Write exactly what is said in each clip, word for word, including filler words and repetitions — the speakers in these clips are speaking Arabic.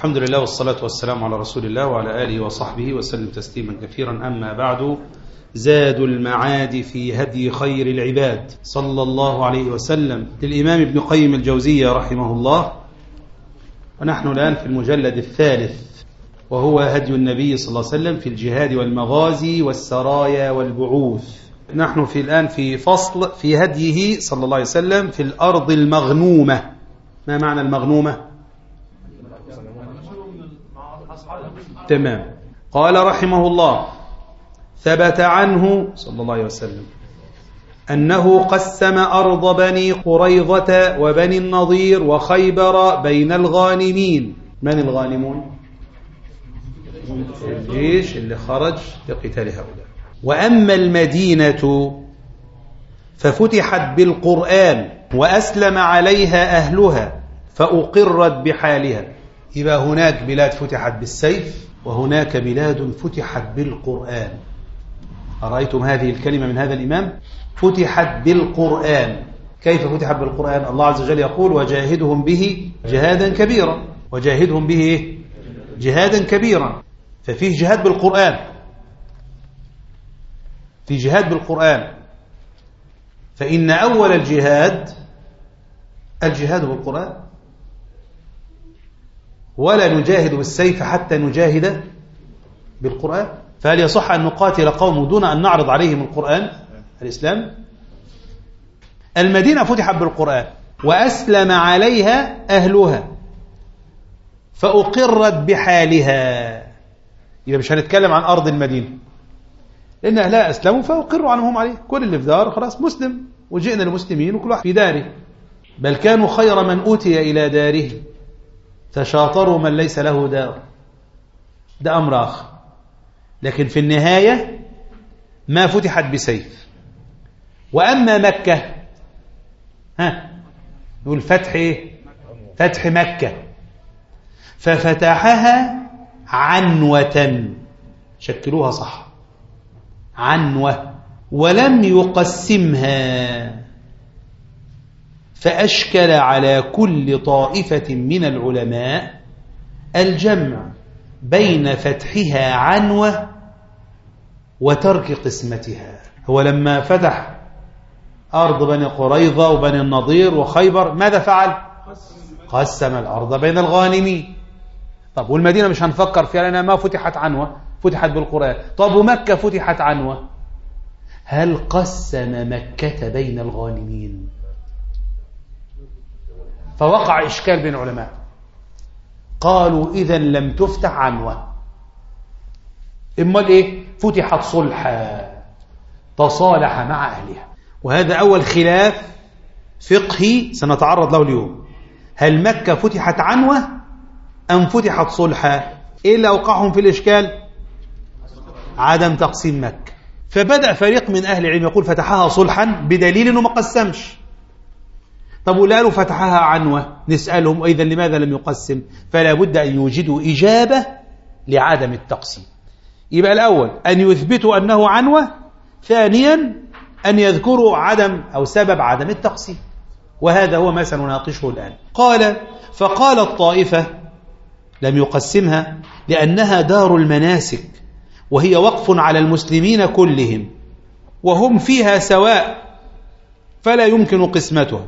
الحمد لله والصلاة والسلام على رسول الله وعلى آله وصحبه وسلم تسليما كثيرا. أما بعد، زاد المعاد في هدي خير العباد صلى الله عليه وسلم للإمام ابن قيم الجوزية رحمه الله، ونحن الآن في المجلد الثالث، وهو هدي النبي صلى الله عليه وسلم في الجهاد والمغازي والسرايا والبعوث. نحن في الآن في فصل في هديه صلى الله عليه وسلم في الأرض المغنومة. ما معنى المغنومة؟ تمام. قال رحمه الله: ثبت عنه صلى الله عليه وسلم أنه قسم أرض بني قريظة وبني النضير وخيبر بين الغانمين. من الغانمون؟ الجيش اللي خرج لقتال هؤلاء. وأما المدينة ففتحت بالقرآن وأسلم عليها أهلها فأقرت بحالها. يبقى هناك بلاد فتحت بالسيف، وهناك بلاد فتحت بالقرآن. أرأيتم هذه الكلمة من هذا الإمام؟ فتحت بالقرآن. كيف فتحت بالقرآن؟ الله عز وجل يقول: وجاهدهم به جهادا كبيرا. وجاهدهم به جهادا كبيرا. ففيه جهاد بالقرآن، في جهاد بالقرآن. فإن أول الجهاد الجهاد بالقرآن، ولا نجاهد بالسيف حتى نجاهد بالقرآن. فهل يصح أن نقاتل قوم دون أن نعرض عليهم القرآن الإسلام؟ المدينة فتحت بالقرآن وأسلم عليها أهلها فأقرت بحالها. يبقى مش هنتكلم عن أرض المدينة، لأن أهلها أسلموا فأقروا عنهم عليه. كل اللي في دار خلاص مسلم، وجئنا المسلمين وكل واحد في داره. بل كانوا خير من أوتي إلى داره فشاطروا من ليس له دار. ده أمر آخر. لكن في النهاية ما فتحت بسيف. وأما مكة، ها نقول فتح إيه؟ فتح مكة، ففتحها عنوة، شكلوها صح، عنوة، ولم يقسمها، فأشكل على كل طائفة من العلماء الجمع بين فتحها عنوة وترك قسمتها. هو لما فتح أرض بني قريظة وبني النضير وخيبر ماذا فعل؟ قسم الأرض بين الغانمين. طب والمدينة مش هنفكر فيها لأنها ما فتحت عنوة، فتحت بالقرآن. طب ومكة فتحت عنوة، هل قسم مكة بين الغانمين؟ فوقع إشكال بين العلماء. قالوا إذن لم تفتح عنوة، إما إيه؟ فتحت صلحا، تصالح مع أهلها. وهذا أول خلاف فقهي سنتعرض له اليوم. هل مكة فتحت عنوة أم فتحت صلحا؟ إيه اللي أوقعهم في الإشكال؟ عدم تقسيم مكة. فبدأ فريق من أهل العلم يقول فتحها صلحا بدليل أنه ما قسمش. طب وقالوا فتحها عنوة، نسألهم إذن لماذا لم يقسم؟ فلا بد أن يوجدوا إجابة لعدم التقسيم. يبقى الأول أن يثبتوا أنه عنوة، ثانيا أن يذكروا عدم أو سبب عدم التقسيم، وهذا هو ما سنناقشه الآن. قال: فقال الطائفة لم يقسمها لأنها دار المناسك، وهي وقف على المسلمين كلهم وهم فيها سواء، فلا يمكن قسمتها.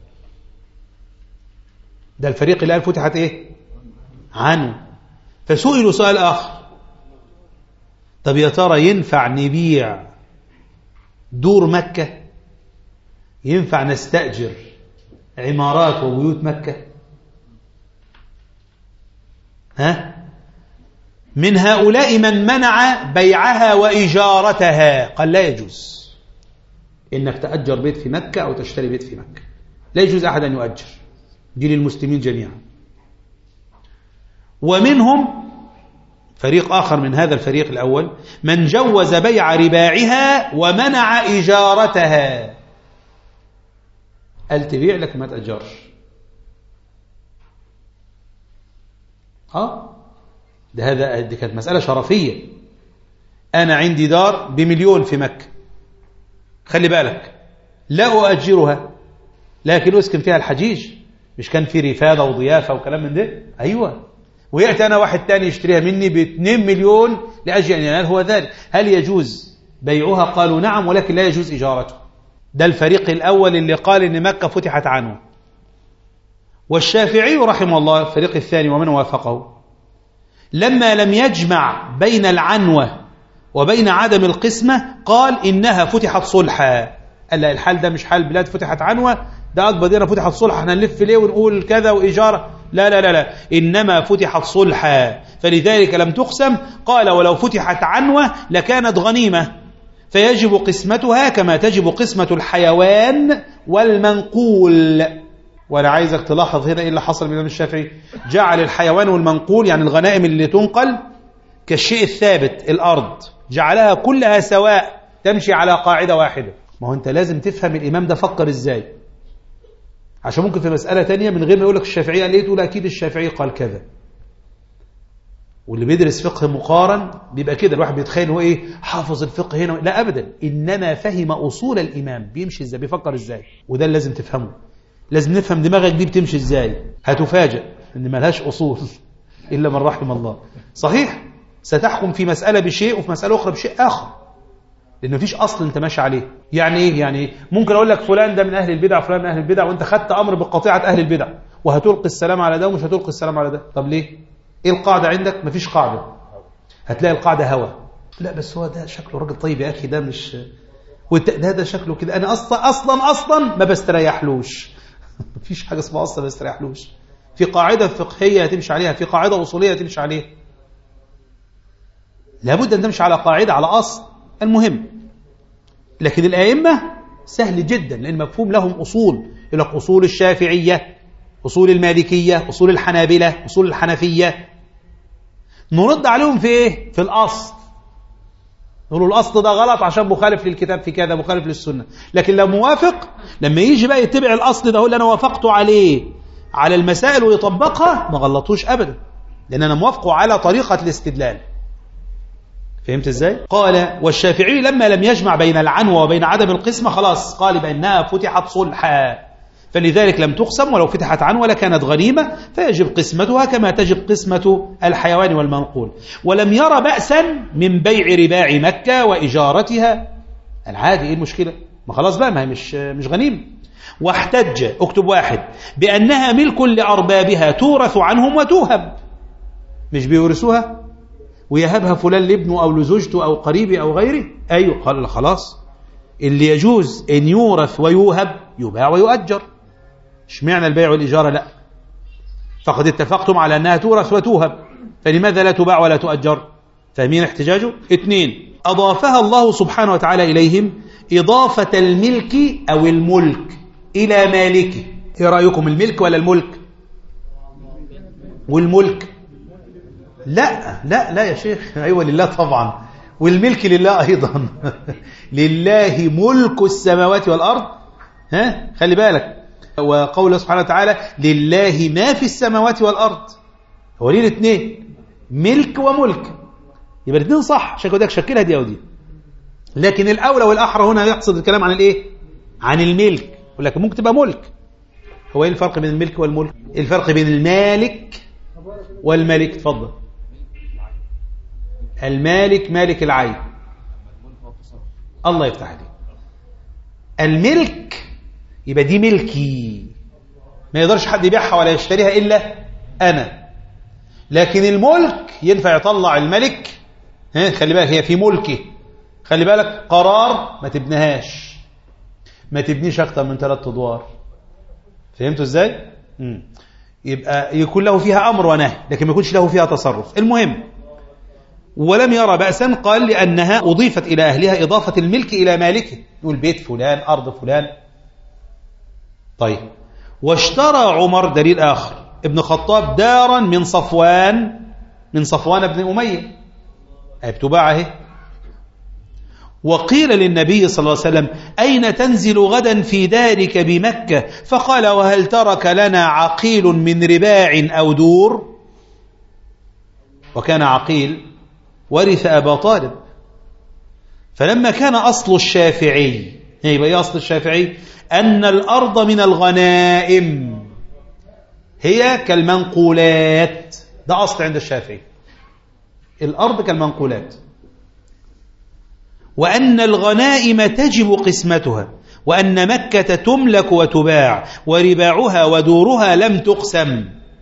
ده الفريق اللي قال فتحت ايه؟ عنه. فسئلوا سؤال آخر: طب يا ترى ينفع نبيع دور مكة؟ ينفع نستأجر عمارات وبيوت مكة؟ ها؟ من هؤلاء من منع بيعها وإجارتها، قال لا يجوز إنك تأجر بيت في مكة أو تشتري بيت في مكة، لا يجوز أحد أن يؤجر، دي للمسلمين جميعا. ومنهم فريق آخر من هذا الفريق الأول من جوز بيع رباعها ومنع إجارتها، قال تبيع لك ما تأجرش. ها ده هذا دي كانت مسألة شرفية. أنا عندي دار بمليون في مكة، خلي بالك لا أؤجرها لكن أسكن فيها الحجيج. مش كان في رفادة وضيافة وكلام من ده؟ أيوة. ويأتي أنا واحد تاني يشتريها مني باثنين مليون لأجل أن ينال هو ذلك، هل يجوز بيعها؟ قالوا نعم، ولكن لا يجوز إجارته. ده الفريق الأول اللي قال إن مكة فتحت عنه. والشافعي رحمه الله الفريق الثاني ومن وافقه لما لم يجمع بين العنوة وبين عدم القسمة قال إنها فتحت صلحا. قال لا، الحال ده مش حال بلاد فتحت عنوة، ده أكبر دينا فتحت صلحا، احنا نلف ليه ونقول كذا وإجارة؟ لا لا لا لا، إنما فتحت صلحا، فلذلك لم تقسم. قال ولو فتحت عنوة لكانت غنيمة، فيجب قسمتها كما تجب قسمة الحيوان والمنقول. وأنا عايزك تلاحظ هنا إيه اللي حصل من الإمام الشافعي. جعل الحيوان والمنقول يعني الغنائم اللي تنقل كالشيء الثابت، الأرض جعلها كلها سواء، تمشي على قاعدة واحدة. ما هو أنت لازم تفهم الإمام ده فكر إزاي، عشان ممكن في مسألة تانية من غير ما يقول لك الشافعي قال إيه تقول أكيد الشافعي قال كذا. واللي بيدرس فقه مقارن بيبقى كده، الواحد بيتخيل هو إيه حافظ الفقه هنا، لا أبدا، إنما فهم أصول الإمام بيمشي إزاي، بيفكر إزاي، وده اللي لازم تفهمه. لازم نفهم دماغك دي بتمشي إزاي. هتفاجأ إن ملهاش أصول إلا من رحم الله. صحيح ستحكم في مسألة بشيء وفي مسألة أخرى بشيء آخر، لأن مفيش أصل أنت ماشي عليه. يعني إيه؟ يعني ممكن أقول لك فلان ده من أهل البدع، فلان من أهل البدع، وأنت خدت أمر بقطيعة أهل البدع، وهتلقي السلام على ده ومش هتلقي السلام على ده. طب ليه؟ إيه القاعدة عندك؟ مفيش قاعدة. هتلاقي القاعدة هوى. لا بس هو ده شكله راجل طيب يا أخي، ده مش ده ده شكله كده، أنا أصلا أصلا أصلا ما بستريحلوش. مفيش حاجة اسمها أصلا ما بستريحلوش. في قاعدة فقهية هتمشي عليها، في قاعدة أصولية هتمشي عليها. لابد أن تمشي على قاعدة، على أصل. المهم، لكن الأئمة سهل جدا لأن مفهوم لهم أصول. يقول لك أصول الشافعية، أصول المالكية، أصول الحنابلة، أصول الحنفية. نرد عليهم في إيه؟ في الأصل. نقول الأصل ده غلط عشان مخالف للكتاب في كذا، مخالف للسنة. لكن لو موافق، لما يجي بقى يتبع الأصل ده، هو اللي أنا وافقته عليه على المسائل ويطبقها، ما غلطوش أبدا، لأن أنا موافقه على طريقة الاستدلال. فهمت ازاي؟ قال والشافعي لما لم يجمع بين العنوة وبين عدم القسمة خلاص قال بأنها فتحت صلحا، فلذلك لم تقسم، ولو فتحت عنوة لكانت غنيمة، فيجب قسمتها كما تجب قسمة الحيوان والمنقول. ولم يرى بأسا من بيع رباع مكة وإجارتها. العادي، ايه المشكلة؟ ما خلاص بقى، ما هي مش مش غنيمة. واحتج، اكتب واحد، بأنها ملك لأربابها تورث عنهم وتوهب. مش بيورثوها ويهبها فلان لابنه أو لزوجته أو قريبه أو غيره؟ أيوه، قال خلاص اللي يجوز أن يورث ويوهب يباع ويؤجر. اشمعنى البيع والإجارة لا؟ فقد اتفقتم على أنها تورث وتوهب، فلماذا لا تباع ولا تؤجر؟ فاهمين احتجاجه؟ اثنين، أضافها الله سبحانه وتعالى إليهم إضافة الملك أو الملك إلى مالكه. إيه رأيكم، الملك ولا الملك؟ والملك لا لا لا يا شيخ، أيوة لله طبعا، والملك لله أيضا. لله ملك السماوات والأرض. ها خلي بالك، وقوله سبحانه وتعالى لله ما في السماوات والأرض. هو ليه الاثنين؟ ملك وملك، يبقى الاثنين صح، عشان كده شكلها دي أو دي. لكن الأولى والأحرى هنا يقصد الكلام عن الإيه؟ عن الملك. ولكن ممكن تبقى ملك. هو إيه الفرق بين الملك والملك؟ الفرق بين المالك والملك. تفضل. المالك مالك العين. الله يفتح عليك. الملك يبقى دي ملكي، ما يقدرش حد يبيعها ولا يشتريها إلا أنا. لكن الملك ينفع يطلع الملك، ها خلي بالك، هي في ملكه. خلي بالك، قرار ما تبنيهاش، ما تبنيش أكتر من ثلاث أدوار. فهمتوا إزاي؟ مم. يبقى يكون له فيها أمر ونهي، لكن ما يكونش له فيها تصرف. المهم، ولم يرى بأسا، قال لأنها أضيفت إلى أهلها إضافة الملك إلى مالكه. يقول بيت فلان، أرض فلان. طيب، واشترى عمر، دليل آخر، ابن خطاب دارا من صفوان من صفوان بن أمية، ابتباعه. وقيل للنبي صلى الله عليه وسلم أين تنزل غدا في دارك بمكة؟ فقال وهل ترك لنا عقيل من رباع أو دور؟ وكان عقيل ورث أبا طالب. فلما كان أصل الشافعي، يبقى إيه أصل الشافعي؟ أن الأرض من الغنائم هي كالمنقولات، ده أصل عند الشافعي، الأرض كالمنقولات. وأن الغنائم تجب قسمتها، وأن مكة تملك وتباع، ورباعها ودورها لم تقسم.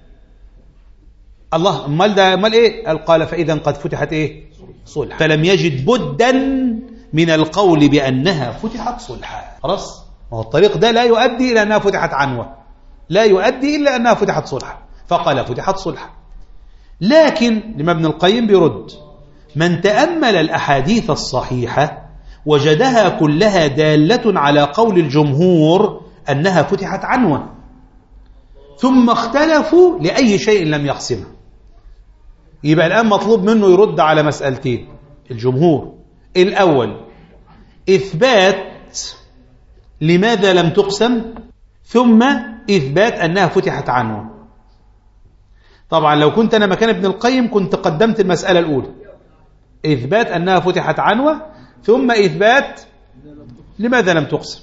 الله، امال ده امال ايه؟ قال فإذا قد فتحت ايه؟ صلح، فلم يجد بدا من القول بأنها فتحت صلحا. خلاص، ما هو الطريق ده لا يؤدي إلى أنها فتحت عنوة، لا يؤدي إلا أنها فتحت صلحا، فقال فتحت صلحا. لكن لما ابن القيم بيرد: من تأمل الأحاديث الصحيحة وجدها كلها دالة على قول الجمهور أنها فتحت عنوة، ثم اختلفوا لأي شيء لم يقسمها. يبقى الآن مطلوب منه يرد على مسألتين الجمهور: الأول إثبات لماذا لم تقسم، ثم إثبات أنها فتحت عنوة. طبعا لو كنت أنا مكان ابن القيم كنت قدمت المسألة الأولى، إثبات أنها فتحت عنوة، ثم إثبات لماذا لم تقسم.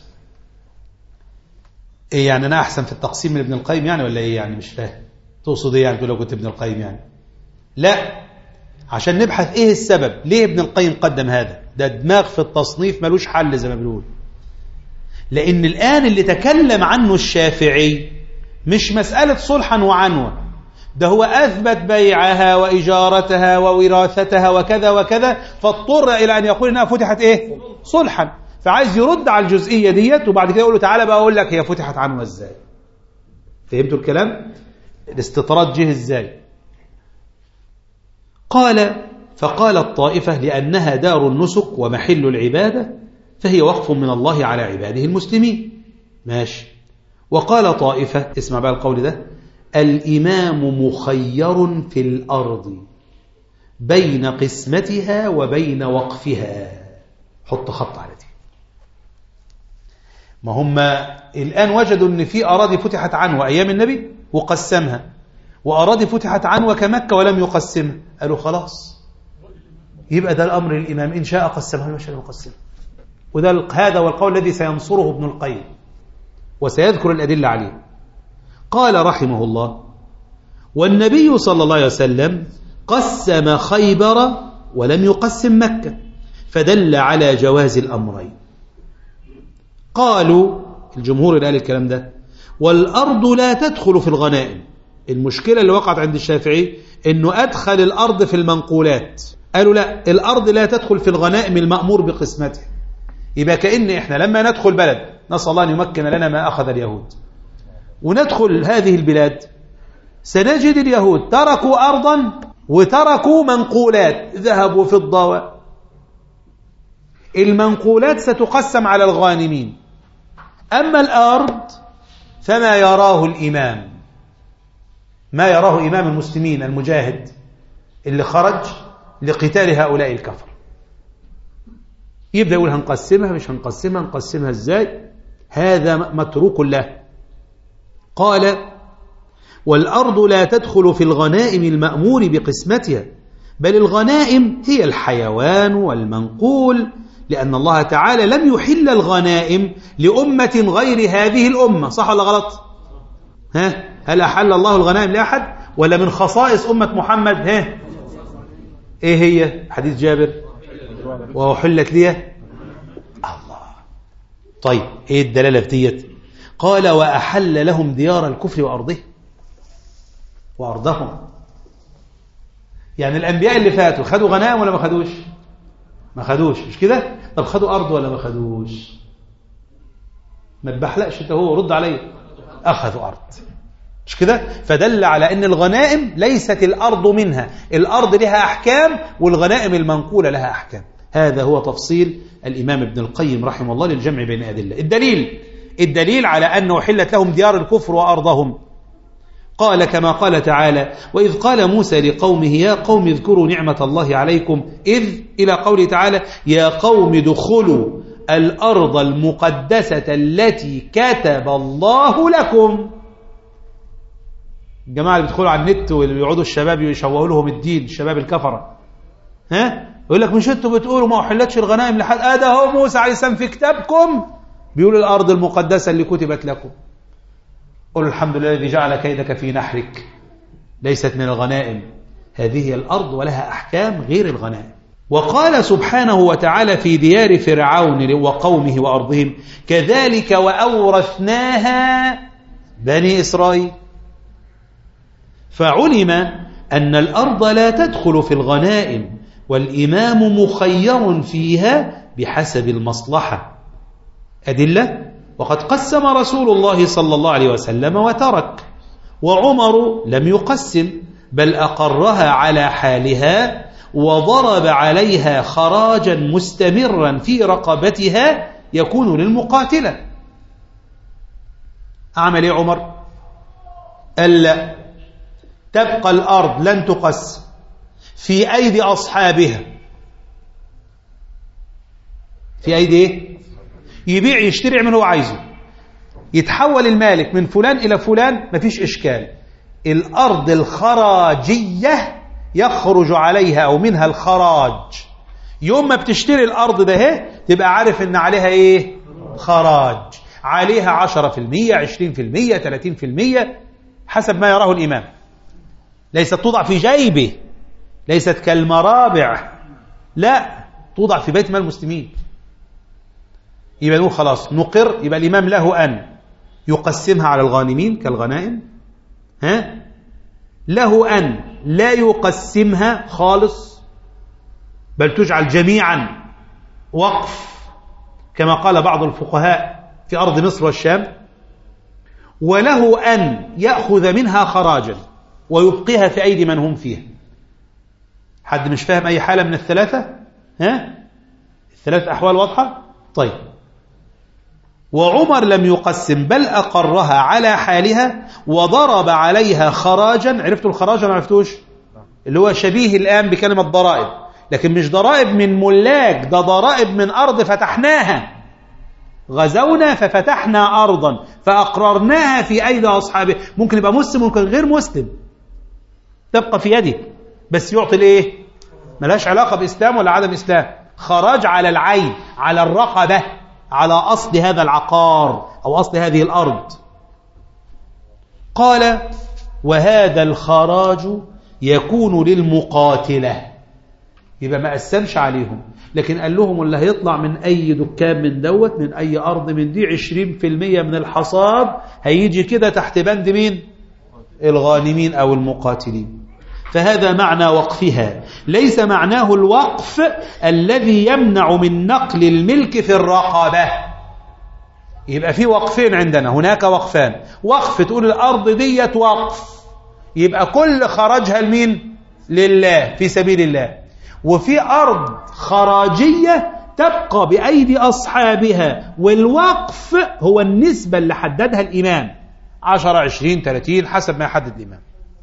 إيه يعني أنا أحسن في التقسيم من ابن القيم يعني ولا إيه يعني؟ مش فاهم تقصد إيه يعني تقول لو كنت ابن القيم يعني؟ لا، عشان نبحث إيه السبب ليه ابن القيم قدم هذا. ده دماغ في التصنيف ملوش حل زي ما بنقول. لأن الآن اللي تكلم عنه الشافعي مش مسألة صلحا وعنوة، ده هو أثبت بيعها وإجارتها ووراثتها وكذا وكذا، فاضطر إلى أن يقول إنها فتحت إيه؟ صلحا. فعايز يرد على الجزئية ديت، وبعد كده يقول له تعالى بقى أقول لك هي فتحت عنوة إزاي. فهمتوا الكلام؟ الاستطراد جه إزاي؟ قال: فقال الطائفة لأنها دار النسك ومحل العبادة فهي وقف من الله على عباده المسلمين. ماشي. وقال طائفة، اسمع بقى القول ده: الإمام مخير في الأرض بين قسمتها وبين وقفها. حط خط على دي. ما هم الآن وجدوا أن في أراضي فتحت عنوة أيام النبي وقسمها، وأراضي فتحت عنوة كمكة ولم يقسمها. قالوا خلاص يبقى ده الأمر للإمام، إن شاء قسمها وإن شاء يقسمها. وده هذا والقول الذي سينصره ابن القيم وسيذكر الأدلة عليه. قال رحمه الله: والنبي صلى الله عليه وسلم قسم خيبر ولم يقسم مكة، فدل على جواز الأمرين. قالوا الجمهور اللي قال الكلام ده: والأرض لا تدخل في الغنائم. المشكلة اللي وقعت عند الشافعي إنه أدخل الأرض في المنقولات. قالوا لا، الأرض لا تدخل في الغنائم المأمور بقسمتها. يبقى كأن إحنا لما ندخل بلد، نسأل الله أن يمكن لنا ما أخذ اليهود، وندخل هذه البلاد سنجد اليهود تركوا أرضا وتركوا منقولات، ذهب وفضة. المنقولات ستقسم على الغانمين، أما الأرض فما يراه الإمام، ما يراه إمام المسلمين المجاهد اللي خرج لقتال هؤلاء الكفر، يبدأ يقول هنقسمها مش هنقسمها، نقسمها ازاي، هذا متروك له. قال: والأرض لا تدخل في الغنائم المأمور بقسمتها، بل الغنائم هي الحيوان والمنقول، لأن الله تعالى لم يحل الغنائم لأمة غير هذه الأمة. صح ولا غلط؟ ها؟ هل أحل الله الغنائم لأحد ولا من خصائص أمة محمد؟ ها؟ إيه هي؟ حديث جابر: وأحلت لي الله. طيب إيه الدلالة في ديت؟ قال: وأحل لهم ديار الكفر وأرضه وأرضهم. يعني الأنبياء اللي فاتوا خدوا غنائم ولا ما خدوش؟ ما خدوش، مش كده؟ طب خدوا أرض ولا ما خدوش؟ ما تبحلقش انت، هو رد علي. أخذوا أرض، مش كده؟ فدل على أن الغنائم ليست الأرض منها، الأرض لها أحكام والغنائم المنقولة لها أحكام. هذا هو تفصيل الإمام ابن القيم رحمه الله للجمع بين أدلة. الدليل الدليل على أنه حلت لهم ديار الكفر وأرضهم. قال كما قال تعالى: وإذ قال موسى لقومه يا قوم اذكروا نعمة الله عليكم إذ إلى قوله تعالى: يا قوم ادخلوا الأرض المقدسة التي كتب الله لكم. الجماعة اللي بيدخلوا على النت ويقعدوا الشباب يشوهوا لهم الدين، الشباب الكفرة، ها يقول لك مش انتوا بتقولوا ما أحلتش الغنائم لحد آده هو موسى عليه السلام في كتابكم بيقول الأرض المقدسة اللي كتبت لكم. قل الحمد لله الذي جعل كيدك في نحرك ليست من الغنائم، هذه هي الأرض ولها أحكام غير الغنائم. وقال سبحانه وتعالى في ديار فرعون وقومه وأرضهم كذلك وأورثناها بني إسرائيل. فعلم أن الأرض لا تدخل في الغنائم، والإمام مخير فيها بحسب المصلحة. أدلة: وقد قسم رسول الله صلى الله عليه وسلم وترك، وعمر لم يقسم بل أقرها على حالها وضرب عليها خراجا مستمرا في رقبتها يكون للمقاتلة. أعمل إيه عمر؟ ألا تبقى الأرض لن تقسم في أيدي أصحابها. في أيدي إيه؟ يبيع يشتري يعمل هو عايزه، يتحول المالك من فلان إلى فلان، مفيش إشكال. الأرض الخراجية يخرج عليها أو منها الخراج. يوم ما بتشتري الأرض ده هي تبقى عارف إن عليها إيه؟ خراج. عليها عشرة في المية، عشرين في المية، ثلاثين في المية حسب ما يراه الإمام. ليست توضع في جيبه، ليست كالمرابع، لا، توضع في بيت مال المسلمين. يبقى نقول خلاص نقر، يبقى الإمام له أن يقسمها على الغانمين كالغنائم، ها؟ له أن لا يقسمها خالص بل تجعل جميعا وقف كما قال بعض الفقهاء في أرض مصر والشام، وله أن يأخذ منها خراجا ويبقيها في أيدي من هم فيها. حد مش فاهم أي حالة من الثلاثة؟ ها؟ الثلاث أحوال واضحة؟ طيب. وعمر لم يقسم بل أقرها على حالها وضرب عليها خراجا. عرفتوا الخراج ولا عرفتوش؟ اللي هو شبيه الآن بكلمة ضرائب، لكن مش ضرائب من ملاك، ده ضرائب من أرض فتحناها. غزونا ففتحنا أرضا فأقررناها في أيدي أصحابه. ممكن يبقى مسلم ممكن غير مسلم، تبقى في يده، بس يعطي الإيه؟ ملهاش علاقة بإسلام ولا عدم إسلام. خراج على العين، على الرقبة، على أصل هذا العقار أو أصل هذه الأرض. قال: وهذا الخراج يكون للمقاتلة. يبقى ما قسمش عليهم، لكن قال لهم اللي هيطلع من أي دكان من دوت، من أي أرض من دي، عشرين في المية من الحصاد هيجي كده تحت بند مين؟ الغانمين أو المقاتلين. فهذا معنى وقفها، ليس معناه الوقف الذي يمنع من نقل الملك في الرقبة. يبقى في وقفين عندنا، هناك وقفان. وقف تقول الأرض ديت وقف، يبقى كل خرجها لمين؟ لله في سبيل الله. وفي أرض خراجية تبقى بأيدي أصحابها، والوقف هو النسبة اللي حددها الإمام، عشرة عشرين ثلاثين حسب ما يحدد الإمام.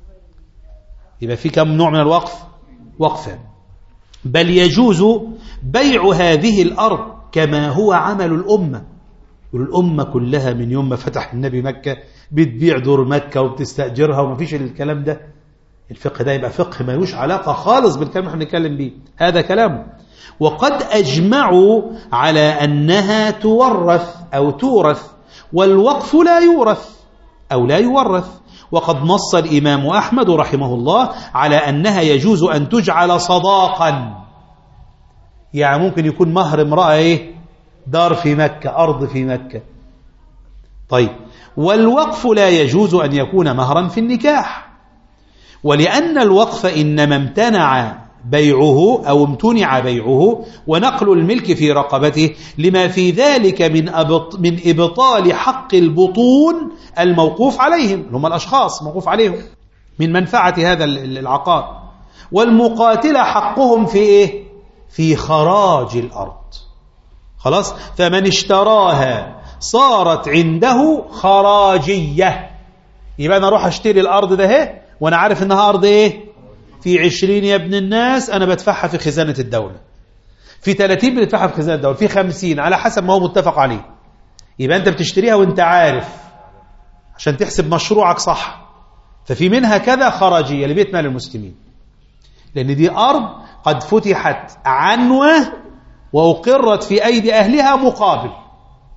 يبقى في كم نوع من الوقف؟ وقفا. بل يجوز بيع هذه الأرض كما هو عمل الأمة. الأمة كلها من يوم ما فتح النبي مكة بتبيع دور مكة وبتستأجرها وما فيش الكلام ده. الفقه ده يبقى فقه ما يوش علاقة خالص بالكلام اللي احنا بنتكلم بيه، هذا كلامه. وقد أجمعوا على أنها تورث أو تورث، والوقف لا يورث أو لا يورث. وقد نص الإمام أحمد رحمه الله على أنها يجوز أن تجعل صداقا. يعني ممكن يكون مهر امرأة إيه؟ دار في مكة، أرض في مكة. طيب، والوقف لا يجوز أن يكون مهرا في النكاح، ولأن الوقف إنما امتنع بيعه أو امتنع بيعه ونقل الملك في رقبته لما في ذلك من أبط من إبطال حق البطون الموقوف عليهم، هم الأشخاص موقوف عليهم، من منفعة هذا العقار. والمقاتلة حقهم في إيه؟ في خراج الأرض. خلاص، فمن اشتراها صارت عنده خراجية. يبقى أنا أروح أشتري الأرض ده هي وأنا عارف إنها أرض إيه؟ في عشرين يا ابن الناس أنا بدفعها في خزانة الدولة، في ثلاثين بندفعها في خزانة الدولة، في خمسين على حسب ما هو متفق عليه. يبقى أنت بتشتريها وأنت عارف عشان تحسب مشروعك صح. ففي منها كذا خراجية لبيت مال المسلمين، لأن دي أرض قد فتحت عنوة وأقرت في أيدي أهلها مقابل،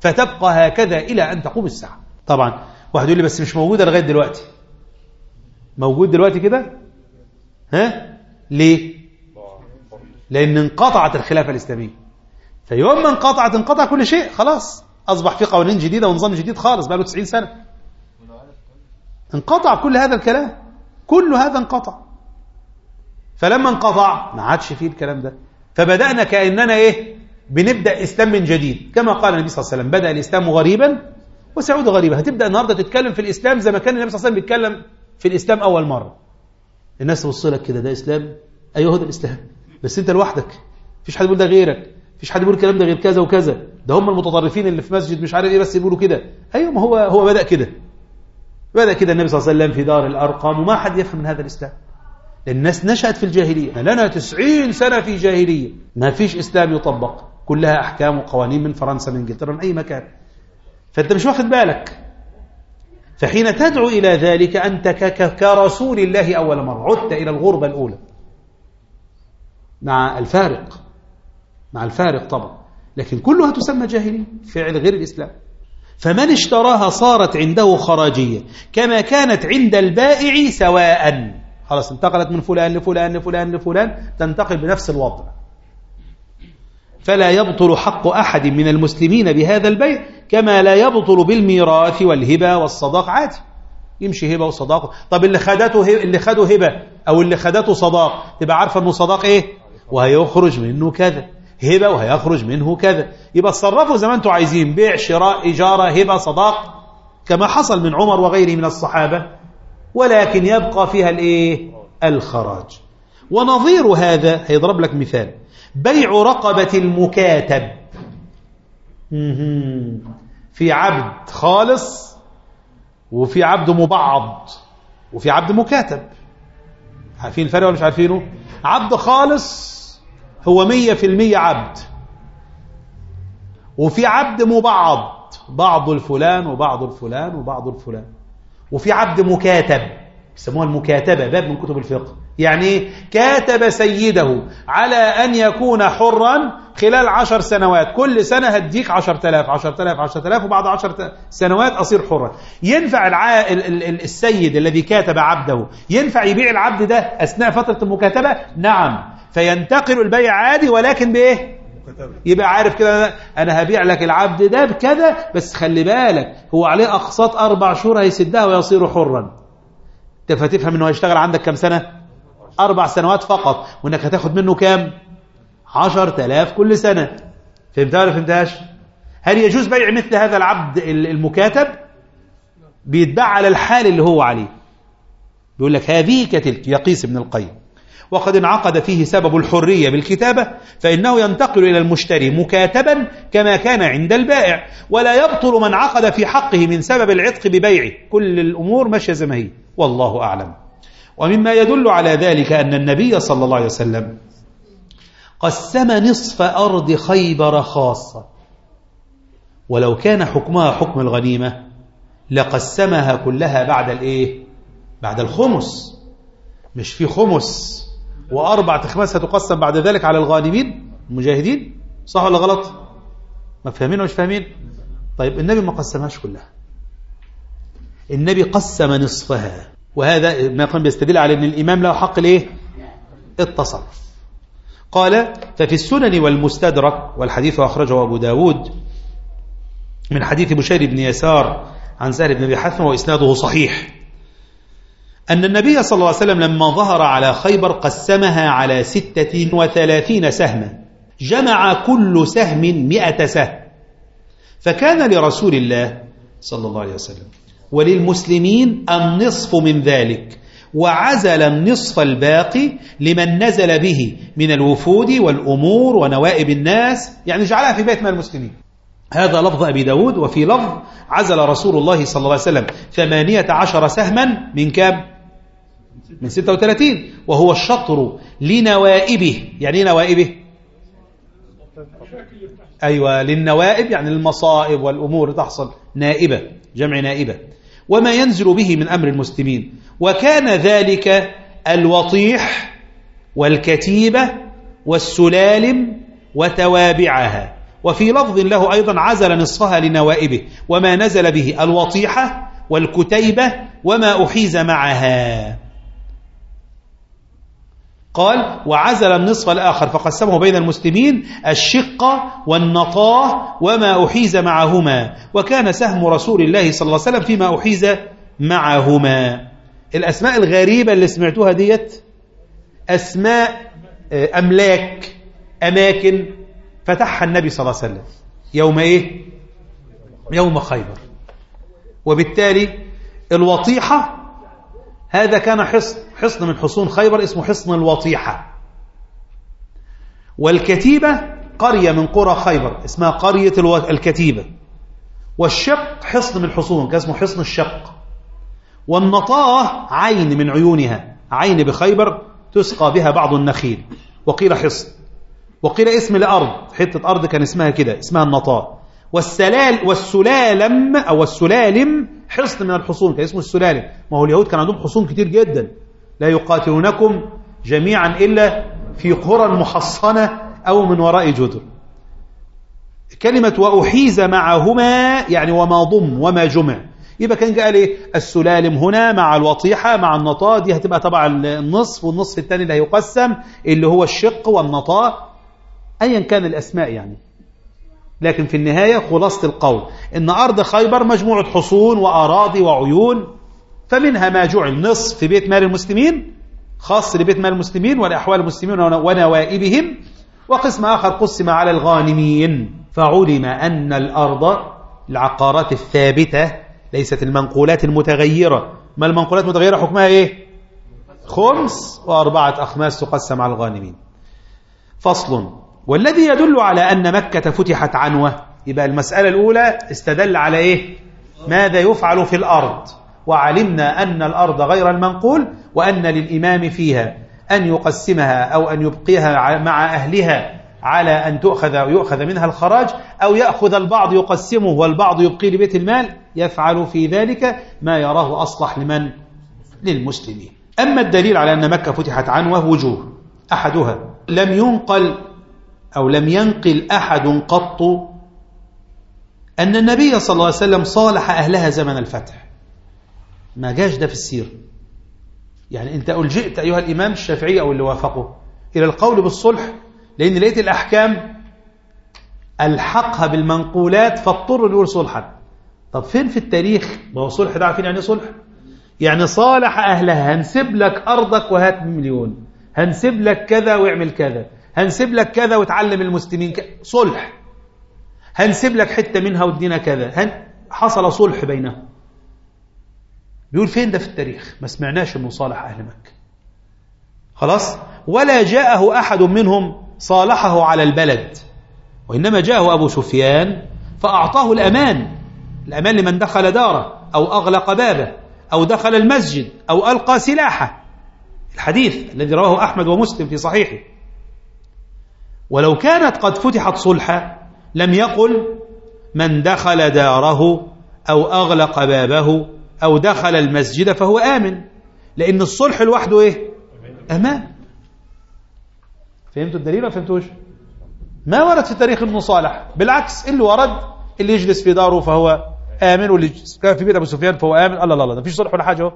فتبقى هكذا إلى أن تقوم الساعة. طبعا واحد يقول لي بس مش موجودة لغاية دلوقتي. موجود دلوقتي كده؟ ها؟ ليه؟ لأن انقطعت الخلافة الإسلامية. فيوم ما انقطعت انقطع كل شيء، خلاص أصبح في قوانين جديدة ونظام جديد خالص بقى له تسعين سنة. انقطع كل هذا الكلام، كل هذا انقطع. فلما انقطع ما عادش فيه الكلام ده، فبدأنا كأننا إيه؟ بنبدأ إسلام من جديد، كما قال النبي صلى الله عليه وسلم: بدأ الإسلام غريبا وسيعود غريبا. هتبدأ النهاردة تتكلم في الإسلام زي ما كان النبي صلى الله عليه وسلم بيتكلم في الإسلام أول مرة. الناس تبص لك كده: ده إسلام؟ أيوه ده الإسلام، بس أنت لوحدك، مفيش حد بيقول ده غيرك، مفيش حد بيقول الكلام ده غير كذا وكذا، ده هم المتطرفين اللي في مسجد مش عارف إيه بس يقولوا كده. أيوه، ما هو هو بدأ كده، بدأ كده النبي صلى الله عليه وسلم في دار الأرقم، وما حد يفهم من هذا الإسلام. الناس نشأت في الجاهلية، لنا تسعين سنة في جاهلية، ما فيش إسلام يطبق، كلها أحكام وقوانين من فرنسا من إنجلترا من أي مكان، فأنت مش واخد بالك. فحين تدعو إلى ذلك أنت كرسول الله أول مرة، عدت إلى الغربة الأولى، مع الفارق مع الفارق طبعا، لكن كلها تسمى جاهلية، فعل غير الإسلام. فمن اشتراها صارت عنده خراجية كما كانت عند البائع سواء، خلاص انتقلت من فلان لفلان لفلان لفلان، تنتقل بنفس الوضع. فلا يبطل حق أحد من المسلمين بهذا البيع كما لا يبطل بالميراث والهبة والصداق. عادي يمشي هبة وصداق. طب اللي خدته هبة اللي خده هبة أو اللي خدته صداق، تبقى عارفة أنه صداق إيه وهيخرج منه كذا، هبة وهيخرج منه كذا. يبقى تصرفوا زي ما أنتم عايزين، بيع شراء إجارة هبة صداق، كما حصل من عمر وغيره من الصحابة، ولكن يبقى فيها الإيه؟ الخراج. ونظير هذا هيضرب لك مثال: بيع رقبة المكاتب. في عبد خالص وفي عبد مبعض وفي عبد مكاتب. عارفين الفرق ولا مش عارفينه؟ عبد خالص هو مية في المية عبد، وفي عبد مبعض، بعض الفلان وبعض الفلان وبعض الفلان، وفي عبد مكاتب يسموها المكاتبة، باب من كتب الفقه. يعني كاتب سيده على أن يكون حرا خلال عشر سنوات، كل سنة هديك عشر تلاف عشر تلاف عشر تلاف، وبعد عشر سنوات أصير حرا. ينفع الع... السيد الذي كاتب عبده ينفع يبيع العبد ده أثناء فترة المكاتبة؟ نعم، فينتقل البيع عادي، ولكن بإيه؟ يبقى عارف كده: أنا هبيع لك العبد ده بكذا، بس خلي بالك هو عليه أقساط أربع شهور هيسدها ويصير حرا. فتفهم أنه هيشتغل عندك كم سنة؟ أربع سنوات فقط، وأنك هتاخد منه كام؟ عشر تلاف كل سنة. فهمتها ولا فهمتهاش؟ هل يجوز بيع مثل هذا العبد المكاتب؟ بيتباع على الحال اللي هو عليه. بيقول لك هذه كتلك، يقيس ابن القيم. وقد انعقد فيه سبب الحرية بالكتابة فإنه ينتقل إلى المشتري مكاتبا كما كان عند البائع، ولا يبطل من عقد في حقه من سبب العتق ببيعه. كل الأمور ماشية زي ما هي، والله أعلم. ومما يدل على ذلك أن النبي صلى الله عليه وسلم قسم نصف أرض خيبر خاصة، ولو كان حكمها حكم الغنيمة لقسمها كلها بعد الإيه؟ بعد الخمس. مش في خمس وأربع تخماس هتقسم بعد ذلك على الغانمين المجاهدين، صح ولا غلط؟ ما فاهمين ولا مش فاهمين؟ طيب النبي ما قسمهاش كلها، النبي قسم نصفها. وهذا ما يقوم بيستدل على أن الإمام له حق الإيه؟ التصرف. قال: ففي السنن والمستدرك، والحديث أخرجه أبو داود من حديث بشير بن يسار عن سهل بن أبي حثمة وإسناده صحيح، أن النبي صلى الله عليه وسلم لما ظهر على خيبر قسمها على ستة وثلاثين سهما، جمع كل سهم مئة سهم، فكان لرسول الله صلى الله عليه وسلم وللمسلمين النصف من ذلك، وعزل النصف الباقي لمن نزل به من الوفود والأمور ونوائب الناس، يعني جعلها في بيت مال المسلمين. هذا لفظ أبي داود. وفي لفظ: عزل رسول الله صلى الله عليه وسلم ثمانية عشر سهما من كام؟ من ستة وثلاثين، وهو الشطر لنوائبه. يعني ايه نوائبه؟ أيوة، للنوائب يعني المصائب والأمور تحصل، نائبة جمع نائبة، وما ينزل به من أمر المسلمين. وكان ذلك الوطيح والكتيبة والسلالم وتوابعها. وفي لفظ له أيضا: عزل نصفها لنوائبه، وما نزل به الوطيحة والكتيبة وما أحيز معها. قال وعزل النصف الآخر فقسمه بين المسلمين الشقة والنطاه وما أحيز معهما، وكان سهم رسول الله صلى الله عليه وسلم فيما أحيز معهما. الأسماء الغريبة اللي سمعتوها ديت أسماء أملاك، أماكن فتحها النبي صلى الله عليه وسلم يوم إيه؟ يوم خيبر. وبالتالي الوطيحة هذا كان حصن حصن من حصون خيبر اسمه حصن الوطيحة. والكتيبة قرية من قرى خيبر اسمها قرية الكتيبة. والشق حصن من حصون كان اسمه حصن الشق. والنطاه عين من عيونها، عين بخيبر تسقى بها بعض النخيل، وقيل حصن، وقيل اسم الأرض، حتة أرض كان اسمها كده اسمها النطاه. والسلال والسلالم أو السلالم حصن من الحصون كان اسمه السلالم. ما هو اليهود كان عندهم حصون كتير جدا، لا يقاتلونكم جميعا إلا في قرى محصنة أو من وراء جدر. كلمة وأحيز معهما يعني وما ضم وما جمع، يبقى كان قال ايه السلالم هنا مع الوطيحة مع النطاة، دي هتبقى طبعا النصف، والنصف الثاني اللي هيقسم اللي هو الشق والنطاة، أيا كان الأسماء يعني. لكن في النهاية خلاصة القول إن أرض خيبر مجموعة حصون وأراضي وعيون، فمنها ما جعل نصف في بيت مال المسلمين خاص لبيت مال المسلمين ولأحوال المسلمين ونوائبهم، وقسم آخر قسم على الغانمين. فعلم أن الأرض العقارات الثابتة ليست المنقولات المتغيرة. ما المنقولات المتغيرة حكمها إيه؟ خمس وأربعة أخماس تقسم على الغانمين. فصل. والذي يدل على أن مكة فتحت عنوة، يبقى المسألة الأولى استدل على إيه؟ ماذا يفعل في الأرض، وعلمنا أن الأرض غير المنقول، وأن للإمام فيها أن يقسمها أو أن يبقيها مع أهلها على أن تؤخذ ويؤخذ منها الخراج، أو يأخذ البعض يقسمه والبعض يبقي لبيت المال، يفعل في ذلك ما يراه أصلح لمن؟ للمسلمين. أما الدليل على أن مكة فتحت عنوة وجوه، أحدها لم ينقل أو لم ينقل أحد قط أن النبي صلى الله عليه وسلم صالح أهلها زمن الفتح، ما جاش ده في السيرة. يعني أنت ألجئت أيها الإمام الشافعي أو اللي وافقه إلى القول بالصلح، لأن لقيت الأحكام الحقها بالمنقولات فاضطر نقول صلحا. طب فين في التاريخ؟ ما هو صلح ده عارفين يعني صلح؟ يعني صالح أهلها، هنسيب لك أرضك وهات مليون، هنسيب لك كذا واعمل كذا، هنسيب لك كذا وتعلم المسلمين ك... صلح، هنسيب لك حتة منها ودينا كذا، هن... حصل صلح بينهم. بيقول فين ده في التاريخ؟ ما سمعناش انه صالح أهل مكة خلاص. ولا جاءه أحد منهم صالحه على البلد، وإنما جاءه أبو سفيان فأعطاه الأمان، الأمان لمن دخل داره أو أغلق بابه أو دخل المسجد أو ألقى سلاحه، الحديث الذي رواه أحمد ومسلم في صحيحه. ولو كانت قد فتحت صلحا لم يقل من دخل داره أو أغلق بابه أو دخل المسجد فهو آمن، لأن الصلح لوحده إيه؟ أمان. فهمتوا الدليل ولا فهمتوش؟ ما ورد في التاريخ انه صالح، بالعكس اللي ورد اللي يجلس في داره فهو آمن، واللي كان في بيت أبو سفيان فهو آمن. الله الله الله، ده مفيش صلح ولا حاجة.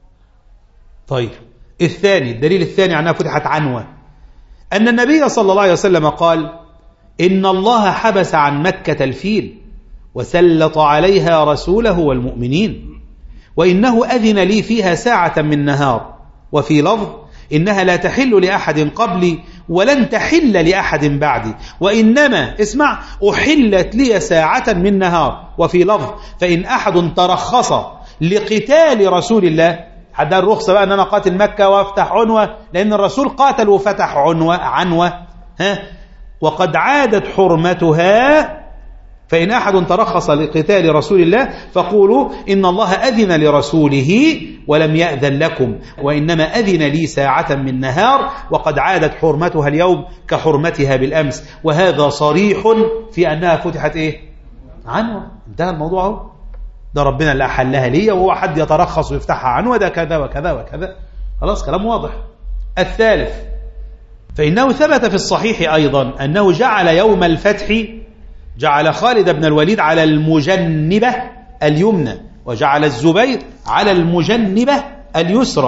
طيب الثاني، الدليل الثاني عنها فتحت عنوة، أن النبي صلى الله عليه وسلم قال إن الله حبس عن مكة الفيل وسلط عليها رسوله والمؤمنين، وإنه أذن لي فيها ساعة من نهار، وفي لفظ إنها لا تحل لأحد قبلي ولن تحل لأحد بعدي، وإنما اسمع أحلت لي ساعة من نهار، وفي لفظ فإن أحد ترخص لقتال رسول الله، حد الرخصة بقى أن أنا قاتل مكة وافتح عنوة، لأن الرسول قاتل وفتح عنوة عنوة ها وقد عادت حرمتها، فإن أحد ترخص لقتال رسول الله فقولوا إن الله أذن لرسوله ولم يأذن لكم، وإنما أذن لي ساعة من نهار وقد عادت حرمتها اليوم كحرمتها بالأمس. وهذا صريح في أنها فتحت إيه؟ عنوة. انتهى الموضوع هو. ده ربنا اللي أحلها لي، وهو حد يترخص ويفتحها عنوة ده كذا وكذا وكذا، خلاص كلام واضح. الثالث، فإنه ثبت في الصحيح أيضا أنه جعل يوم الفتح جعل خالد بن الوليد على المجنبة اليمنى، وجعل الزبير على المجنبة اليسرى،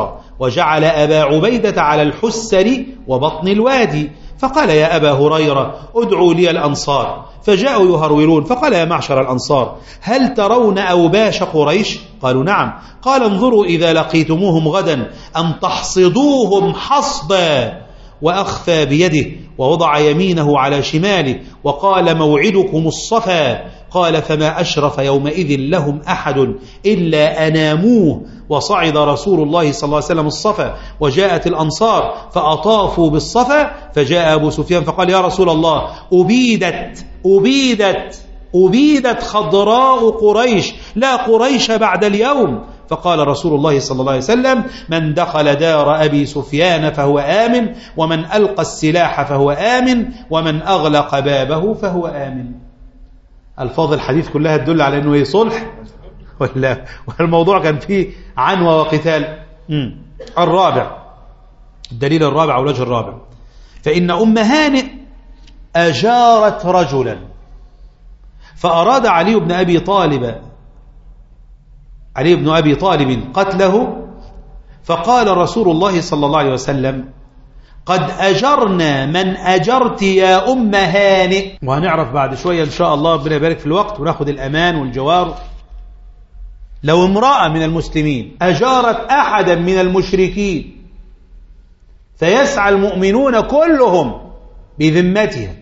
وجعل أبا عبيدة على الحسر وبطن الوادي، فقال يا أبا هريرة ادعوا لي الأنصار، فجاءوا يهرولون، فقال يا معشر الأنصار هل ترون أوباش قريش؟ قالوا نعم. قال انظروا إذا لقيتموهم غدا أن تحصدوهم حصبا، وأخفى بيده ووضع يمينه على شماله وقال موعدكم الصفا. قال فما أشرف يومئذ لهم أحد إلا أناموه. وصعد رسول الله صلى الله عليه وسلم الصفا، وجاءت الأنصار فأطافوا بالصفا، فجاء أبو سفيان فقال يا رسول الله أبيدت أبيدت أبيدت خضراء قريش، لا قريش بعد اليوم. فقال رسول الله صلى الله عليه وسلم من دخل دار أبي سفيان فهو آمن، ومن ألقى السلاح فهو آمن، ومن أغلق بابه فهو آمن. الفاظ الحديث كلها تدل على أنه هي صلح ولا والموضوع كان فيه عنوة وقتال. مم. الرابع، الدليل الرابع والوجه الرابع، فإن أم هانئ أجارت رجلا، فأراد علي بن أبي طالب علي بن أبي طالب قتله، فقال رسول الله صلى الله عليه وسلم قد أجرنا من أجرت يا أم هانئ. وهنعرف بعد شوية إن شاء الله، ربنا يبارك في الوقت وناخد الأمان والجوار. لو امرأة من المسلمين أجارت أحدا من المشركين فيسعى المؤمنون كلهم بذمتها،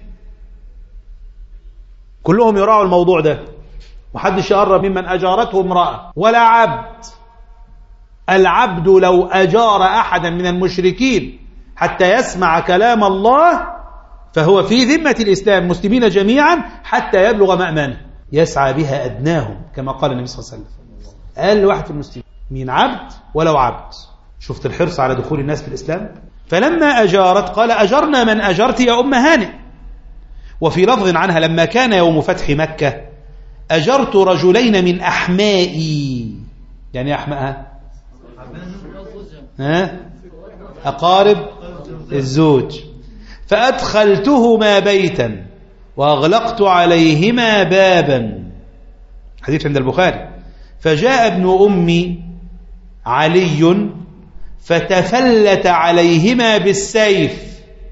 كلهم يراعوا الموضوع ده، محدش يقرب ممن أجارته امرأة ولا عبد. العبد لو أجار أحدا من المشركين حتى يسمع كلام الله فهو في ذمة الإسلام، مسلمين جميعا حتى يبلغ مأمنه، يسعى بها أدناهم كما قال النبي صلى الله عليه وسلم. قال واحد في المسلمين مين؟ عبد ولو عبد. شفت الحرص على دخول الناس في الإسلام. فلما أجارت قال أجرنا من أجرت يا أم هانئ. وفي لفظ عنها لما كان يوم فتح مكة أجرت رجلين من أحمائي. يعني أحمائها ها؟ أقارب الزوج، فأدخلتهما بيتا وأغلقت عليهما بابا. حديث عند البخاري. فجاء ابن أمي علي فتفلت عليهما بالسيف،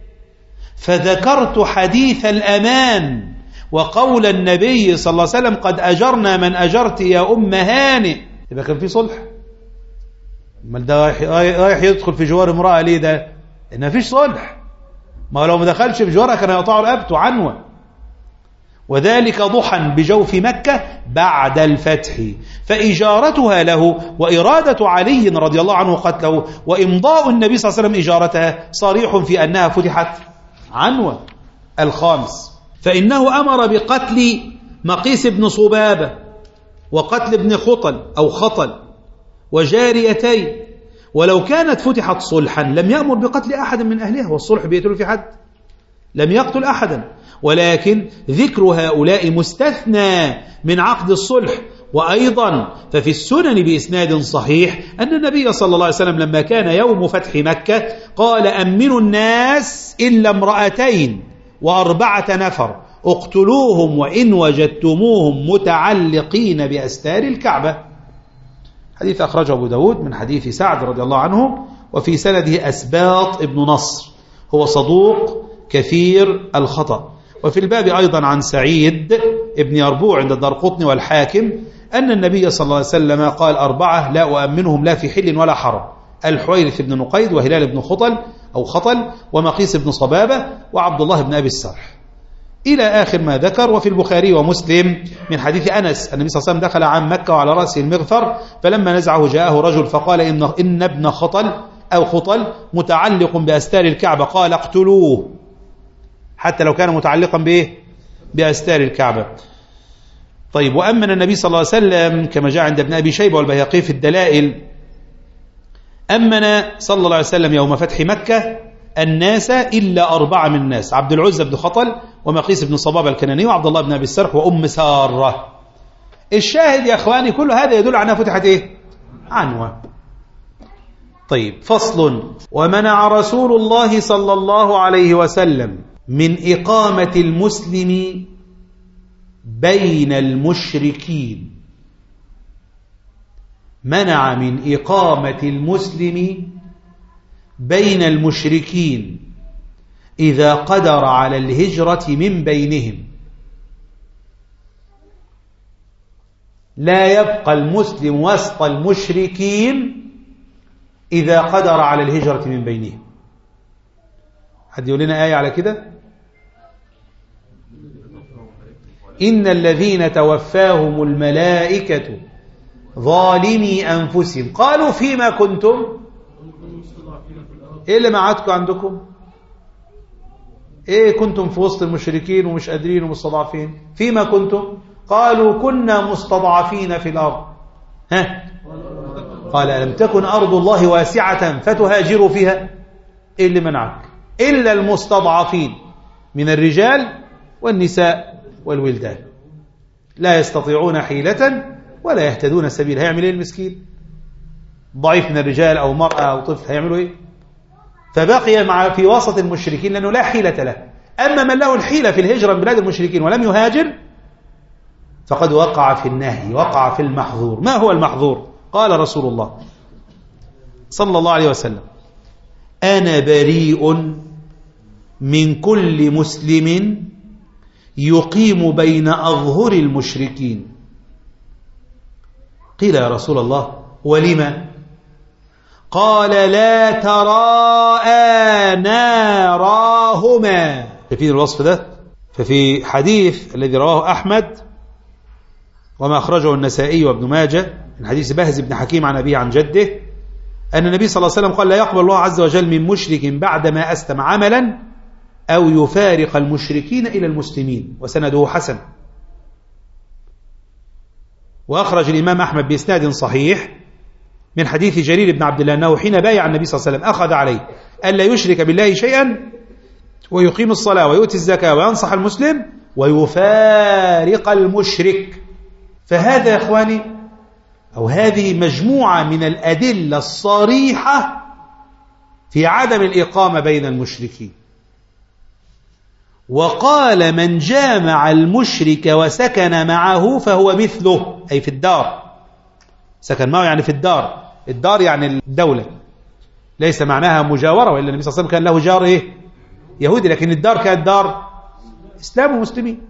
فذكرت حديث الأمان وقول النبي صلى الله عليه وسلم قد أجرنا من أجرت يا أم هانئ. يبقى كان في صلح. ما ده رايح يدخل في جوار امرأة ليه؟ ده إن ما فيش صلح. ما لو ما دخلش في جوارها كان يقطعوا رقبته عنوة. وذلك ضحى بجوف مكة بعد الفتح، فإجارتها له وإرادة علي رضي الله عنه قتله وإمضاء النبي صلى الله عليه وسلم إجارتها صريح في أنها فتحت عنوة. الخامس، فإنه أمر بقتل مقيس بن صبابة وقتل ابن خطل أو خطل وجاريتين، ولو كانت فتحت صلحا لم يأمر بقتل أحد من أهلها، والصلح بيقتل في حد، لم يقتل أحدا، ولكن ذكر هؤلاء مستثنى من عقد الصلح. وأيضا ففي السنن بإسناد صحيح أن النبي صلى الله عليه وسلم لما كان يوم فتح مكة قال أمنوا الناس إلا امرأتين وأربعة نفر اقتلوهم وإن وجدتموهم متعلقين بأستار الكعبة. حديث أخرجه أبو داود من حديث سعد رضي الله عنه، وفي سنده أسباط ابن نصر، هو صدوق كثير الخطأ. وفي الباب أيضا عن سعيد ابن يربوع عند الدارقطني والحاكم أن النبي صلى الله عليه وسلم قال أربعة لا أؤمنهم لا في حل ولا حرم: الحويرث بن نقيد وهلال بن خطل أو خطل ومقيس بن صبابة وعبد الله بن أبي السرح إلى آخر ما ذكر. وفي البخاري ومسلم من حديث أنس النبي صلى الله عليه وسلم دخل عام مكة وعلى رأسه المغفر، فلما نزعه جاءه رجل فقال إن, إن ابن خطل أو خطل متعلق بأستار الكعبة، قال اقتلوه، حتى لو كان متعلقا بإيه؟ بأستار الكعبة. طيب، وأمن النبي صلى الله عليه وسلم كما جاء عند ابن أبي شيبة والبيهقي في الدلائل، أمن صلى الله عليه وسلم يوم فتح مكة الناس إلا أربعة من الناس: عبد العزة بن خطل ومقيس بن صبابة الكناني وعبد الله بن أبي السرح وأم سارة. الشاهد يا أخواني كل هذا يدل على أنها فتحت إيه؟ عنوة. طيب، فصل: ومنع رسول الله صلى الله عليه وسلم من إقامة المسلم بين المشركين، منع من إقامة المسلم بين المشركين إذا قدر على الهجرة من بينهم. لا يبقى المسلم وسط المشركين إذا قدر على الهجرة من بينهم. حد يقول لنا آية على كده؟ إن الذين توفاهم الملائكة ظالمي أنفسهم قالوا فيما كنتم؟ إيه اللي معادكم عندكم؟ إيه كنتم في وسط المشركين ومش قادرين ومستضعفين؟ فيما كنتم؟ قالوا كنا مستضعفين في الأرض. ها؟ قال ألم تكن أرض الله واسعة فتهاجروا فيها؟ إيه اللي منعك؟ إلا المستضعفين من الرجال والنساء والولدان لا يستطيعون حيلة ولا يهتدون سبيل. هيعمل إيه المسكين؟ ضعيف من الرجال أو مرأة أو طفل هيعملوا إيه؟ فبقي مع في وسط المشركين لأنه لا حيلة له. أما من له الحيلة في الهجرة من بلاد المشركين ولم يهاجر فقد وقع في النهي، وقع في المحظور. ما هو المحظور؟ قال رسول الله صلى الله عليه وسلم أنا بريء من كل مسلم يقيم بين أظهر المشركين. قيل يا رسول الله ولما؟ قال لا تراءى ناراهما. شايفين الوصف ده؟ ففي حديث الذي رواه أحمد وما أخرجه النسائي وابن ماجه من حديث بهز بن حكيم عن أبيه عن جده أن النبي صلى الله عليه وسلم قال لا يقبل الله عز وجل من مشرك بعدما أسلم عملا أو يفارق المشركين إلى المسلمين، وسنده حسن. وأخرج الإمام أحمد بإسناد صحيح من حديث جرير بن عبد الله أنه حين بايع النبي صلى الله عليه وسلم أخذ عليه ألا يشرك بالله شيئا ويقيم الصلاة ويؤتي الزكاة وينصح المسلم ويفارق المشرك. فهذا يا إخواني أو هذه مجموعة من الأدلة الصريحة في عدم الإقامة بين المشركين. وقال من جامع المشرك وسكن معه فهو مثله، أي في الدار. سكن معه يعني في الدار، الدار يعني الدولة، ليس معناها مجاورة، وإلا النبي صلى الله عليه وسلم كان له جار إيه؟ يهودي، لكن الدار كانت دار إسلام ومسلمين.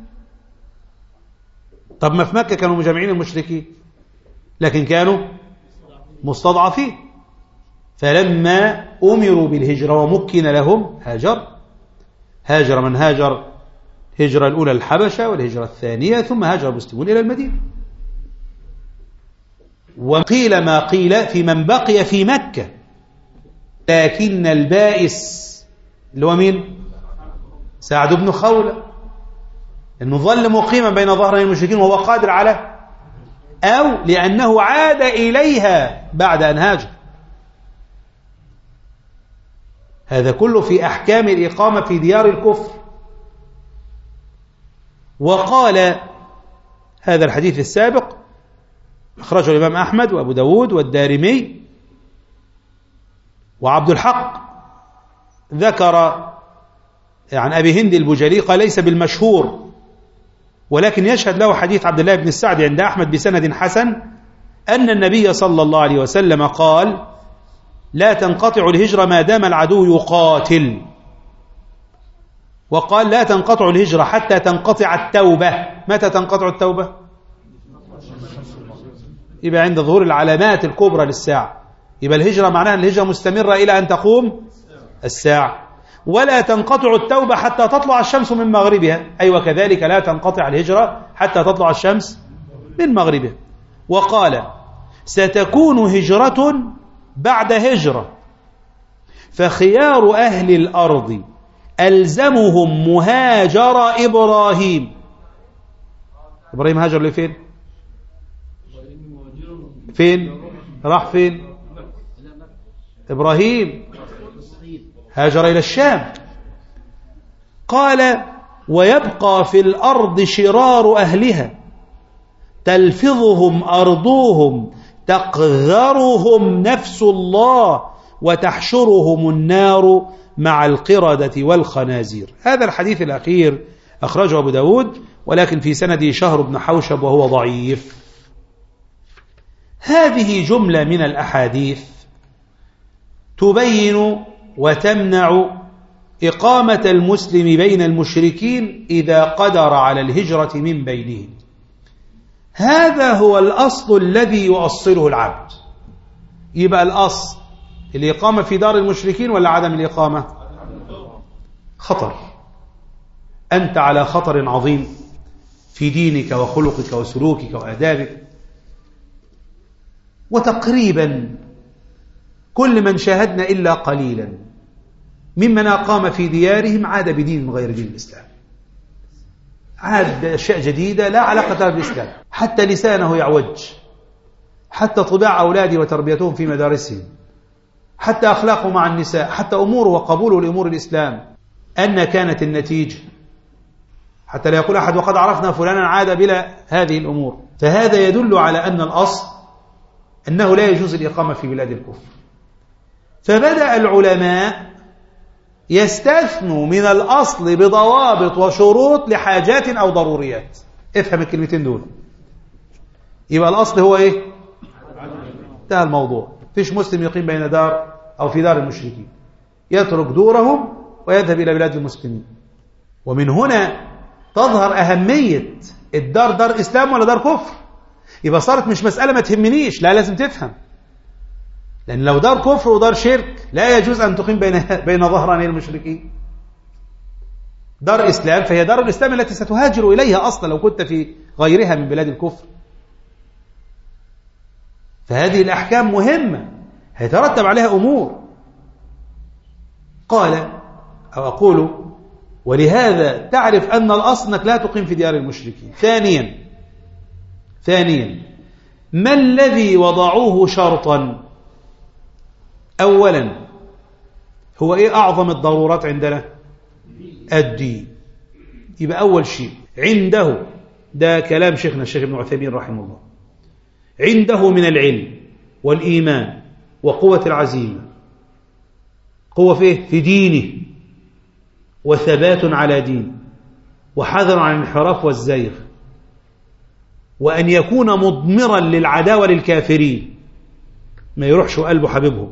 طب ما في مكة كانوا مجامعين المشركين لكن كانوا مستضعفين، فلما أمروا بالهجرة ومكن لهم هاجر هاجر من هاجر الهجرة الأولى الحبشة والهجرة الثانية ثم هاجر المسلمون إلى المدينة. وقيل ما قيل في من بقي في مكة، لكن البائس اللي هو مين؟ سعد بن خولة، أنه ظل مقيما بين ظهرين المشركين وهو قادر على، أو لأنه عاد إليها بعد أن هاجر. هذا كله في أحكام الإقامة في ديار الكفر. وقال هذا الحديث السابق أخرجه الإمام أحمد وأبو داود والدارمي وعبد الحق ذكر عن أبي هند البجلي قال ليس بالمشهور ولكن يشهد له حديث عبد الله بن السعد عند أحمد بسند حسن أن النبي صلى الله عليه وسلم قال لا تنقطع الهجرة ما دام العدو يقاتل، وقال لا تنقطع الهجرة حتى تنقطع التوبة. متى تنقطع التوبة؟ يبقى عند ظهور العلامات الكبرى للساعة. يبقى الهجرة معناها الهجرة مستمرة إلى أن تقوم الساعة. ولا تنقطع التوبة حتى تطلع الشمس من مغربها، أي وكذلك لا تنقطع الهجرة حتى تطلع الشمس من مغربها. وقال ستكون هجرة بعد هجرة فخيار أهل الأرض ألزمهم مهاجر إبراهيم. إبراهيم هاجر لفين؟ فين؟ راح فين؟ إبراهيم هاجر إلى الشام. قال ويبقى في الأرض شرار أهلها تلفظهم أرضهم تقذرهم نفس الله وتحشرهم النار مع القردة والخنازير. هذا الحديث الأخير أخرجه أبو داود ولكن في سنده شهر بن حوشب وهو ضعيف. هذه جملة من الأحاديث تبين وتمنع إقامة المسلم بين المشركين إذا قدر على الهجرة من بينهم. هذا هو الأصل الذي يؤصله العبد. يبقى الأصل الإقامة في دار المشركين ولا عدم الإقامة؟ خطر، أنت على خطر عظيم في دينك وخلقك وسلوكك وآدابك. وتقريبا كل من شاهدنا إلا قليلا ممن أقام في ديارهم عاد بدين غير دين الإسلام، عاد بأشياء جديدة لا علاقة لها بالإسلام، حتى لسانه يعوج، حتى طباع أولاده وتربيتهم في مدارسهم، حتى أخلاقه مع النساء، حتى أموره وقبوله لأمور الإسلام. أن كانت النتيجة حتى لا يقول أحد وقد عرفنا فلانا عاد بلا هذه الأمور. فهذا يدل على أن الأصل أنه لا يجوز الإقامة في بلاد الكفر. فبدأ العلماء يستثنوا من الأصل بضوابط وشروط لحاجات أو ضروريات. افهم الكلمتين دول. يبقى الأصل هو إيه؟ انتهى الموضوع. فيش مسلم يقيم بين دار أو في دار المشركين، يترك دورهم ويذهب إلى بلاد المسلمين. ومن هنا تظهر أهمية الدار دار إسلام ولا دار كفر. يبقى صارت مش مسألة ما تهمنيش، لا لازم تفهم، لأن لو دار كفر ودار شرك لا يجوز أن تقيم بين بين ظهراني المشركين. دار إسلام فهي دار الإسلام التي ستهاجر إليها أصلا لو كنت في غيرها من بلاد الكفر. فهذه الأحكام مهمة هيترتب عليها أمور. قال أو أقول ولهذا تعرف أن الأصل أنك لا تقيم في ديار المشركين. ثانيا ثانيا ما الذي وضعوه شرطا؟ أولا هو إيه أعظم الضرورات عندنا؟ الدين. يبقى أول شيء عنده، ده كلام شيخنا الشيخ ابن عثيمين رحمه الله، عنده من العلم والإيمان وقوة العزيمة، قوة فيه في دينه وثبات على دين وحذر عن الانحراف والزيغ، وأن يكون مضمرا للعداوة للكافرين، ما يروحش قلبه حبيبهم،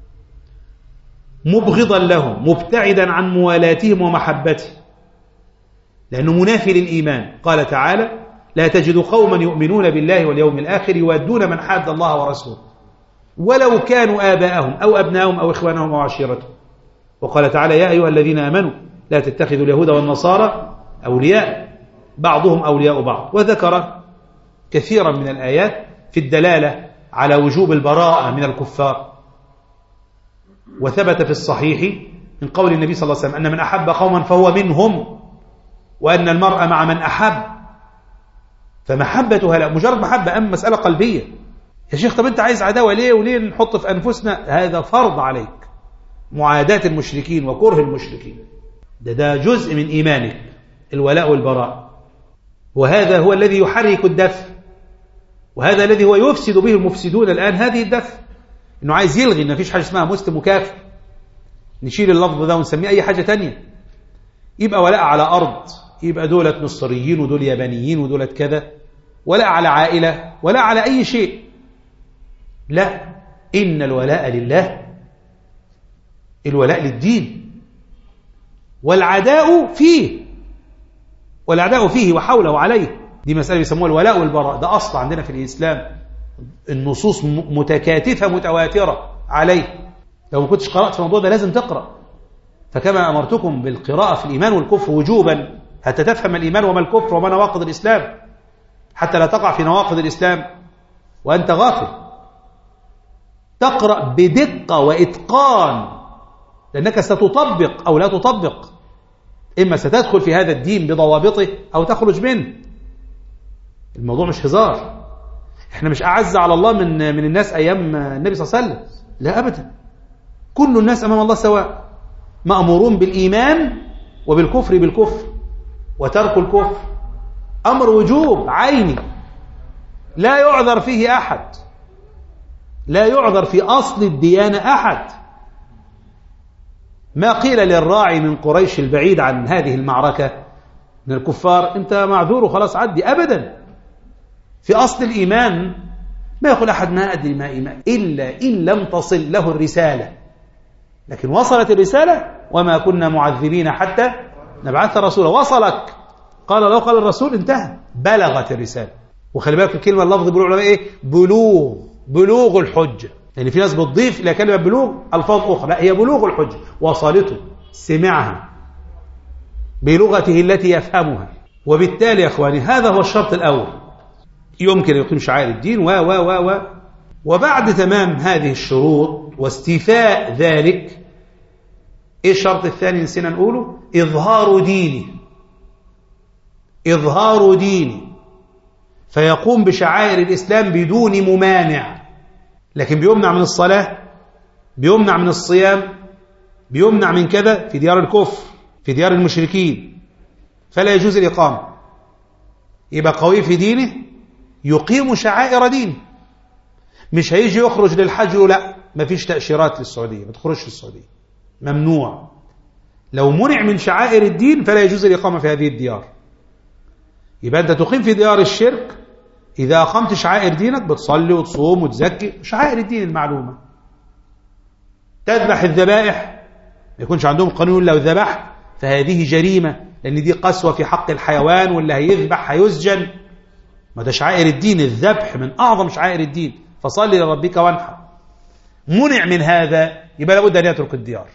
مبغضا لهم، مبتعدا عن موالاتهم ومحبتهم، لأنه منافي للإيمان. قال تعالى لا تجد قوما يؤمنون بالله واليوم الآخر يودون من حاد الله ورسوله ولو كانوا آباءهم أو أبناءهم أو إخوانهم أو عشيرتهم. وقال تعالى يا أيها الذين آمنوا لا تتخذوا اليهود والنصارى أولياء بعضهم أولياء بعض. وذكر كثيرا من الآيات في الدلالة على وجوب البراءة من الكفار. وثبت في الصحيح من قول النبي صلى الله عليه وسلم أن من أحب قوما فهو منهم، وأن المرء مع من أحب، فمحبتها لا مجرد محبة، أما مسألة قلبية. يا شيخ طب أنت عايز عداوة ليه وليه نحط في أنفسنا؟ هذا فرض عليك، معاداة المشركين وكره المشركين، ده, ده جزء من إيمانك، الولاء والبراء. وهذا هو الذي يحرك الدفع، وهذا الذي هو يفسد به المفسدون الآن هذه الدفع، إنه عايز يلغي إن مفيش حاجة اسمها مسلم وكافر، نشيل اللفظ ده ونسميه أي حاجة تانية. يبقى ولاء على أرض، يبقى دولة مصريين ودول يابانيين ودولة كذا، ولا على عائلة ولا على أي شيء. لا، إن الولاء لله، الولاء للدين، والعداء فيه، والعداء فيه وحوله وعليه. دي مسألة يسموها الولاء والبراء، ده أصل عندنا في الإسلام، النصوص متكاتفة متواترة عليه. لو ما كنتش قرأت في الموضوع ده لازم تقرأ. فكما أمرتكم بالقراءة في الإيمان والكفر وجوبا حتى تفهم الإيمان وما الكفر وما نواقض الإسلام، حتى لا تقع في نواقض الإسلام وأنت غافل. تقرأ بدقة وإتقان، لأنك ستطبق أو لا تطبق، إما ستدخل في هذا الدين بضوابطه أو تخرج منه. الموضوع مش هزار. احنا مش أعز على الله من من الناس أيام النبي صلى الله عليه وسلم، لا أبدا. كل الناس أمام الله سواء، مأمورون بالإيمان وبالكفر بالكفر، وترك الكفر أمر وجوب عيني لا يعذر فيه أحد، لا يعذر في أصل الديانة أحد. ما قيل للراعي من قريش البعيد عن هذه المعركة من الكفار أنت معذور وخلاص عدي، أبدا. في أصل الإيمان ما يقول أحد ما أدري ما إيمان إلا إن لم تصل له الرسالة، لكن وصلت الرسالة، وما كنا معذبين حتى نبعث رسولا. وصلك، قال لو قال الرسول انتهى، بلغت الرسالة. وخلي بالك الكلمة اللفظ بيقولوا عليها ايه؟ بلوغ، بلوغ الحجة. يعني في ناس بتضيف إلى كلمة بلوغ ألفاظ أخرى، لا، هي بلوغ الحجة. وصلته، سمعها بلغته التي يفهمها. وبالتالي يا أخواني هذا هو الشرط الأول، يمكن يقيم شعائر الدين و و و و وبعد تمام هذه الشروط واستيفاء ذلك، إيه الشرط الثاني نسينا نقوله؟ إظهار دينه، إظهار دينه، فيقوم بشعائر الإسلام بدون ممانع. لكن بيمنع من الصلاة، بيمنع من الصيام، بيمنع من كذا في ديار الكفر، في ديار المشركين، فلا يجوز الإقامة. يبقى قوي في دينه، يقيم شعائر دينه. مش هيجي يخرج للحج لا، ما فيش تأشيرات للسعودية، ما تخرجش للسعودية، ممنوع. لو منع من شعائر الدين فلا يجوز الإقامة في هذه الديار. يبقى أنت تقيم في ديار الشرك، إذا أقمت شعائر دينك بتصلي وتصوم وتزكي، شعائر الدين المعلومة. تذبح الذبائح، ما يكونش عندهم قانون لو ذبح فهذه جريمة، لأن دي قسوة في حق الحيوان، واللي هيذبح هيسجن. ما ده شعائر الدين، الذبح من أعظم شعائر الدين، فصلي لربك وانحر. منع من هذا، يبقى لابد أن يترك الديار،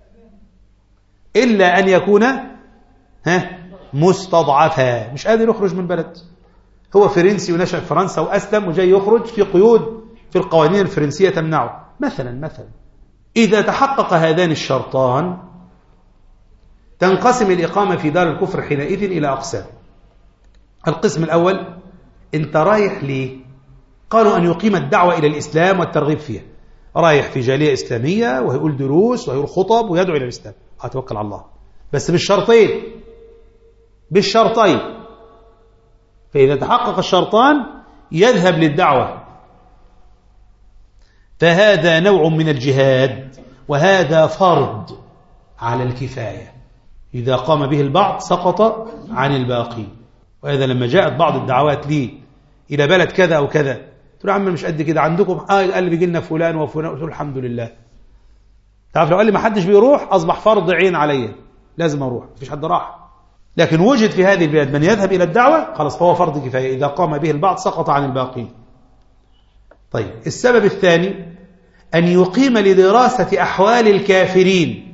إلا أن يكون ها مستضعفا، مش قادر يخرج من بلد. هو فرنسي ونشأ في فرنسا وأسلم وجاي يخرج، في قيود في القوانين الفرنسية تمنعه مثلا. مثلا إذا تحقق هذان الشرطان تنقسم الإقامة في دار الكفر حينئذ إلى أقسام. القسم الأول، أنت رايح ليه؟ قالوا أن يقيم الدعوة إلى الإسلام والترغيب فيها. رايح في جالية إسلامية وهيقول دروس وهيقول خطب ويدعو إلى الإسلام، أتوكل على الله، بس بالشرطين، بالشرطين. فإذا تحقق الشرطان يذهب للدعوة، فهذا نوع من الجهاد، وهذا فرض على الكفاية. إذا قام به البعض سقط عن الباقي. وهذا لما جاءت بعض الدعوات لي إلى بلد كذا أو كذا، قلت له عم مش قد كده عندكم، آه قال لي بيجي لنا فلان وفلان، قلت له الحمد لله. تعرف لو قال لي ما حدش بيروح أصبح فرض عين عليا، لازم أروح، مفيش حد راح. لكن وجد في هذه البلاد من يذهب إلى الدعوة، خلاص فهو فرض كفاية، إذا قام به البعض سقط عن الباقي. طيب السبب الثاني، أن يقيم لدراسة أحوال الكافرين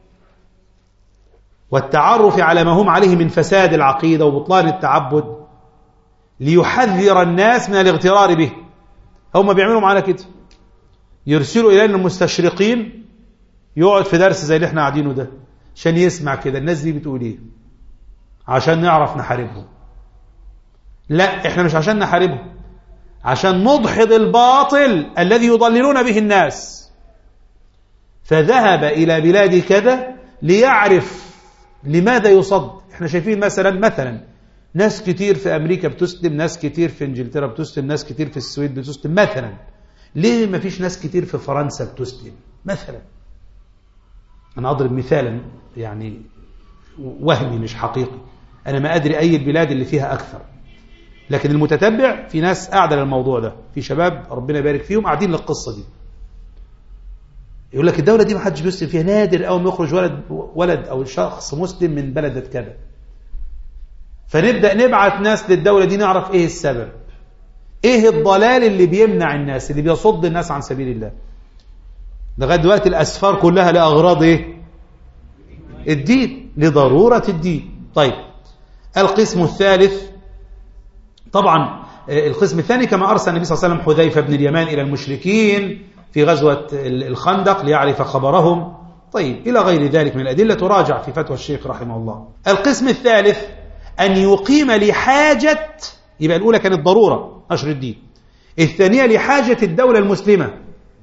والتعرف على ما هم عليه من فساد العقيدة وبطلان التعبد، ليحذر الناس من الاغترار به. هم بيعملوا معنا كده، يرسلوا إلينا المستشرقين، يقعد في درس زي اللي احنا قاعدينه ده عشان يسمع كده الناس دي بتقول ايه، عشان نعرف نحاربهم. لا، احنا مش عشان نحاربهم، عشان نضحض الباطل الذي يضللون به الناس. فذهب إلى بلاد كذا ليعرف لماذا يصد. احنا شايفين مثلا مثلا ناس كتير في أمريكا بتسلم، ناس كتير في إنجلترا بتسلم، ناس كتير في السويد بتسلم مثلا. ليه ما فيش ناس كتير في فرنسا بتسلم مثلا؟ أنا أضرب مثالا يعني وهمي مش حقيقي، أنا ما أدري أي البلاد اللي فيها أكثر، لكن المتتبع في ناس قاعدة للموضوع ده، في شباب ربنا يبارك فيهم قاعدين للقصة دي. يقول لك الدولة دي ما حدش بيسلم فيها، نادر أو ما يخرج ولد ولد أو شخص مسلم من بلدة كذا. فنبدأ نبعث ناس للدولة دي نعرف إيه السبب، إيه الضلال اللي بيمنع الناس، اللي بيصد الناس عن سبيل الله. لغاية دلوقتي الأسفار كلها لأغراض إيه؟ الدين، لضرورة الدين. طيب القسم الثالث، طبعا القسم الثاني كما أرسل النبي صلى الله عليه وسلم حذيفة بن اليمان إلى المشركين في غزوة الخندق ليعرف خبرهم. طيب إلى غير ذلك من الأدلة تراجع في فتوى الشيخ رحمه الله. القسم الثالث، أن يقيم لحاجة، يبقى الأولى كانت ضرورة نشر الدين، الثانية لحاجة الدولة المسلمة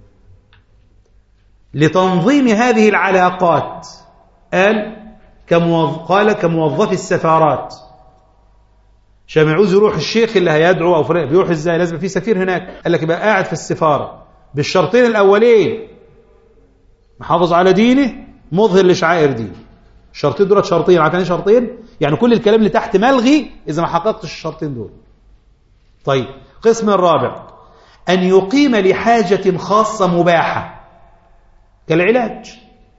لتنظيم هذه العلاقات. قال كموظف قال كموظف السفارات، عشان ما يعوز يروح الشيخ اللي هيدعو أو فرق بيروح إزاي، لازم في سفير هناك. قال لك يبقى قاعد في السفارة بالشرطين الأولين، محافظ على دينه، مظهر لشعائر دينه. الشرطين دول شرطين، عارفين شرطين؟ يعني كل الكلام اللي تحت ملغي إذا ما حققتش الشرطين دول. طيب قسم الرابع، أن يقيم لحاجة خاصة مباحة كالعلاج.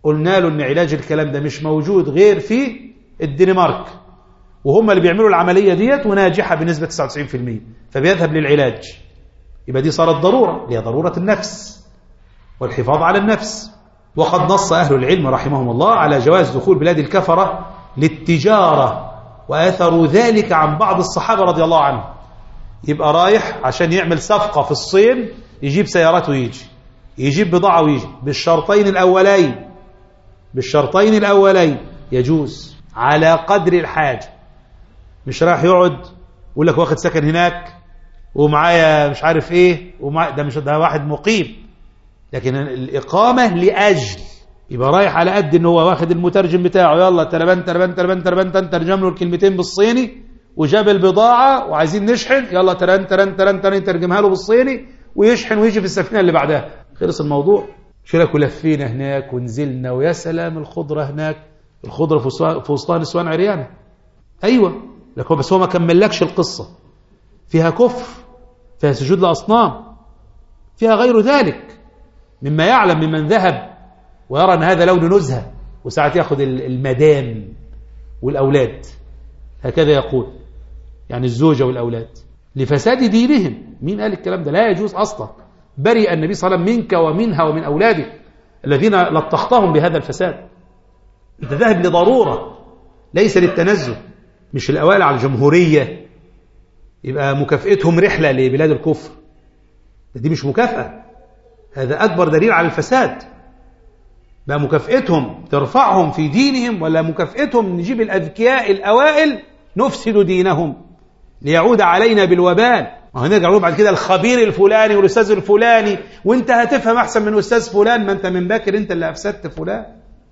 قلنا له ان علاج الكلام ده مش موجود غير في الدنمارك، وهم اللي بيعملوا العملية ديت وناجحة بنسبة تسعة وتسعين بالمئة، فبيذهب للعلاج. يبقى دي صارت ضرورة، هي ضرورة النفس والحفاظ على النفس. وقد نص أهل العلم رحمهم الله على جواز دخول بلاد الكفرة للتجارة، وأثروا ذلك عن بعض الصحابة رضي الله عنهم. يبقى رايح عشان يعمل صفقة في الصين، يجيب سيارات ويجي، يجيب بضاعة ويجي، بالشرطين الأولين بالشرطين الأولين يجوز على قدر الحاجة. مش رايح يقعد يقول لك واخد سكن هناك ومعايا مش عارف ايه ومع ده، مش ده واحد مقيم، لكن الإقامة لأجل. يبقى رايح على قد ان هو واخد المترجم بتاعه، يلا تلبن تلبن تلبن تلبن ترجم له الكلمتين بالصيني، وجاب البضاعة وعايزين نشحن، يلا ترن ترن ترن ترن ترجمها له بالصيني ويشحن ويجي في السفينة اللي بعدها. خلص الموضوع. شرك ولفينا هناك ونزلنا، ويا سلام الخضرة هناك، الخضرة في وسطها نسوان عريانة. أيوة، لكن بس هو ما كملكش القصة. فيها كفر، فيها سجود لأصنام، فيها غير ذلك مما يعلم ممن ذهب ويرى أن هذا لون نزهة، وساعات يأخذ المدام والأولاد، هكذا يقول، يعني الزوجة والأولاد لفساد دينهم. مين قال الكلام ده؟ لا يجوز أصلا. برئ النبي صلى الله عليه وسلم منك ومنها ومن أولادك الذين لطختهم بهذا الفساد. انت ذاهب لضرورة ليس للتنزه. مش الأوائل على الجمهورية يبقى مكافئتهم رحلة لبلاد الكفر، دي مش مكافأة، هذا أكبر دليل على الفساد. بقى مكافئتهم ترفعهم في دينهم، ولا مكافئتهم نجيب الأذكياء الأوائل نفسد دينهم ليعود علينا بالوبال. وهنرجع نقول بعد كده الخبير الفلاني والأستاذ الفلاني، وانت هتفهم أحسن من أستاذ فلان، ما انت من باكر انت اللي أفسدت فلان.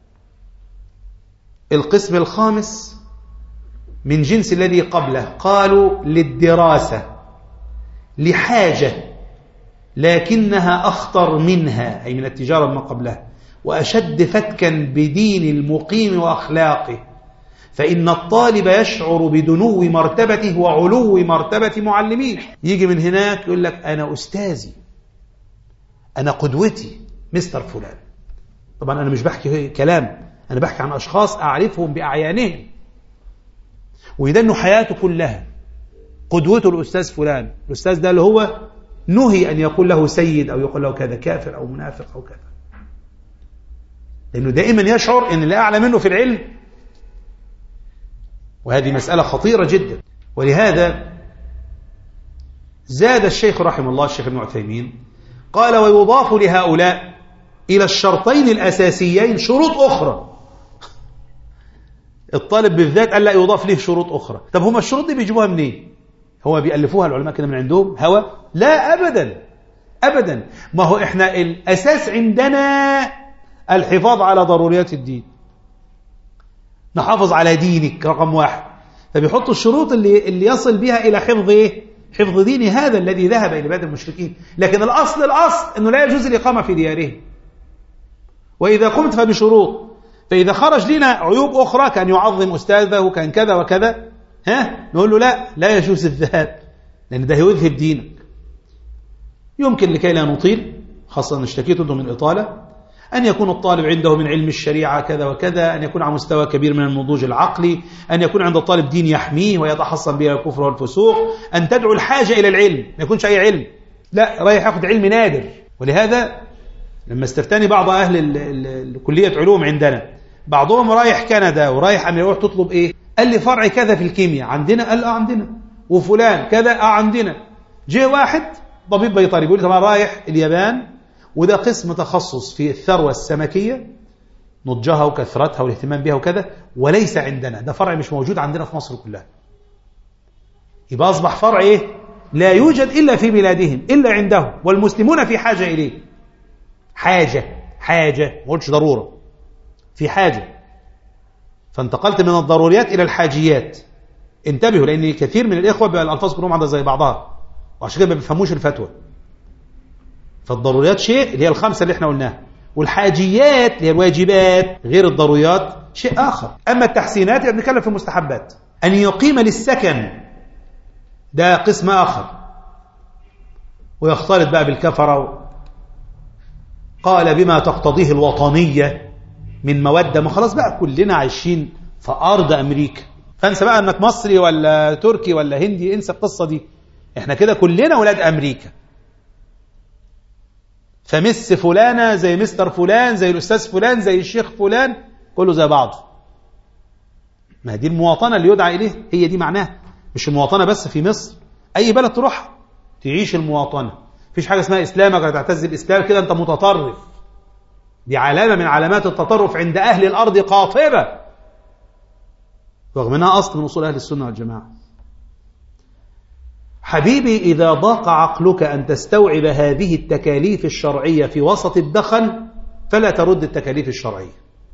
القسم الخامس من جنس الذي قبله، قالوا للدراسة لحاجة لكنها أخطر منها، أي من التجارة ما قبلها، وأشد فتكا بدين المقيم وأخلاقه، فإن الطالب يشعر بدنو مرتبته وعلو مرتبة معلميه. يجي من هناك يقول لك أنا أستاذي، أنا قدوتي مستر فلان. طبعا أنا مش بحكي كلام، أنا بحكي عن أشخاص أعرفهم بأعيانهم، ويدنوا حياته كلها قدوته الأستاذ فلان. الأستاذ ده اللي هو نهي أن يقول له سيد أو يقول له كذا كافر أو منافق أو كذا، لأنه دائما يشعر أن اللي أعلى منه في العلم، وهذه مسألة خطيرة جدا. ولهذا زاد الشيخ رحمه الله الشيخ ابن عثيمين قال: ويضاف لهؤلاء إلى الشرطين الأساسيين شروط أخرى. الطالب بالذات قال لا يضاف له شروط أخرى. طب هم الشروط دي بيجيبوها منين؟ هو بيألفوها العلماء كده من عندهم هوى؟ لا أبدا أبدا. ما هو إحنا الأساس عندنا الحفاظ على ضروريات الدين، نحافظ على دينك رقم واحد، فبيحطوا الشروط اللي, اللي يصل بها إلى حفظ إيه؟ حفظ دين هذا الذي ذهب إلى بلاد المشركين. لكن الأصل الأصل أنه لا يجوز الإقامة في ديارهم، وإذا قمت فبشروط. فإذا خرج لنا عيوب أخرى، كان يعظم أستاذه، كان كذا وكذا، ها نقول له لا لا يجوز الذهاب، لأن ده يذهب دينك. يمكن لكي لا نطيل، خاصة اشتكيت من الإطالة، أن يكون الطالب عنده من علم الشريعة كذا وكذا، أن يكون على مستوى كبير من النضوج العقلي، أن يكون عند الطالب دين يحميه ويتحصن به الكفر والفسوق، أن تدعو الحاجة إلى العلم، ما يكونش أي علم، لا رايح يأخذ علم نادر. ولهذا لما استفتاني بعض أهل ال ال ال كلية علوم عندنا، بعضهم رايح كندا ورايح أن يروح تطلب إيه؟ قال لي فرع كذا في الكيمياء عندنا، قال آه عندنا، وفلان كذا آه عندنا. جاء واحد طبيب بيطري بيقول لي طبعا رايح اليابان، وده قسم تخصص في الثروة السمكية، نضجها وكثرتها والاهتمام بها وكذا، وليس عندنا، ده فرع مش موجود عندنا في مصر كلها. يبقى أصبح فرع إيه؟ لا يوجد إلا في بلادهم إلا عندهم، والمسلمون في حاجة إليه. حاجة حاجة ما قلتش ضرورة، في حاجة. فانتقلت من الضروريات إلى الحاجيات. انتبهوا، لأن كثير من الإخوة بقى الألفاظ كلهم عندها زي بعضها، وعشان كده ما بيفهموش الفتوى. فالضروريات شيء اللي هي الخمسة اللي احنا قلناها، والحاجيات اللي هي الواجبات غير الضروريات شيء آخر. أما التحسينات يعني بنتكلم في المستحبات. أن يقيم للسكن ده قسم آخر، ويختلط بقى بالكفرة. قال بما تقتضيه الوطنية، من مودة، ما خلاص بقى كلنا عايشين في أرض أمريكا، فانسى بقى أنك مصري ولا تركي ولا هندي، انسى القصة دي، احنا كده كلنا ولاد أمريكا. فمس فلانة زي مستر فلان زي الأستاذ فلان زي الشيخ فلان، كله زي بعضه. ما دي المواطنة اللي يدعى إليه، هي دي معناها. مش المواطنة بس في مصر، أي بلد تروح تعيش المواطنة. مفيش حاجة اسمها إسلامك ولا تعتز بالإسلام كده أنت متطرف. دي علامة من علامات التطرف عند أهل الأرض قاطبة، رغم أنها أصل من أصول أهل السنة والجماعة. حبيبي إذا ضاق عقلك أن تستوعب هذه التكاليف الشرعية في وسط الدخن فلا ترد التكاليف الشرعية.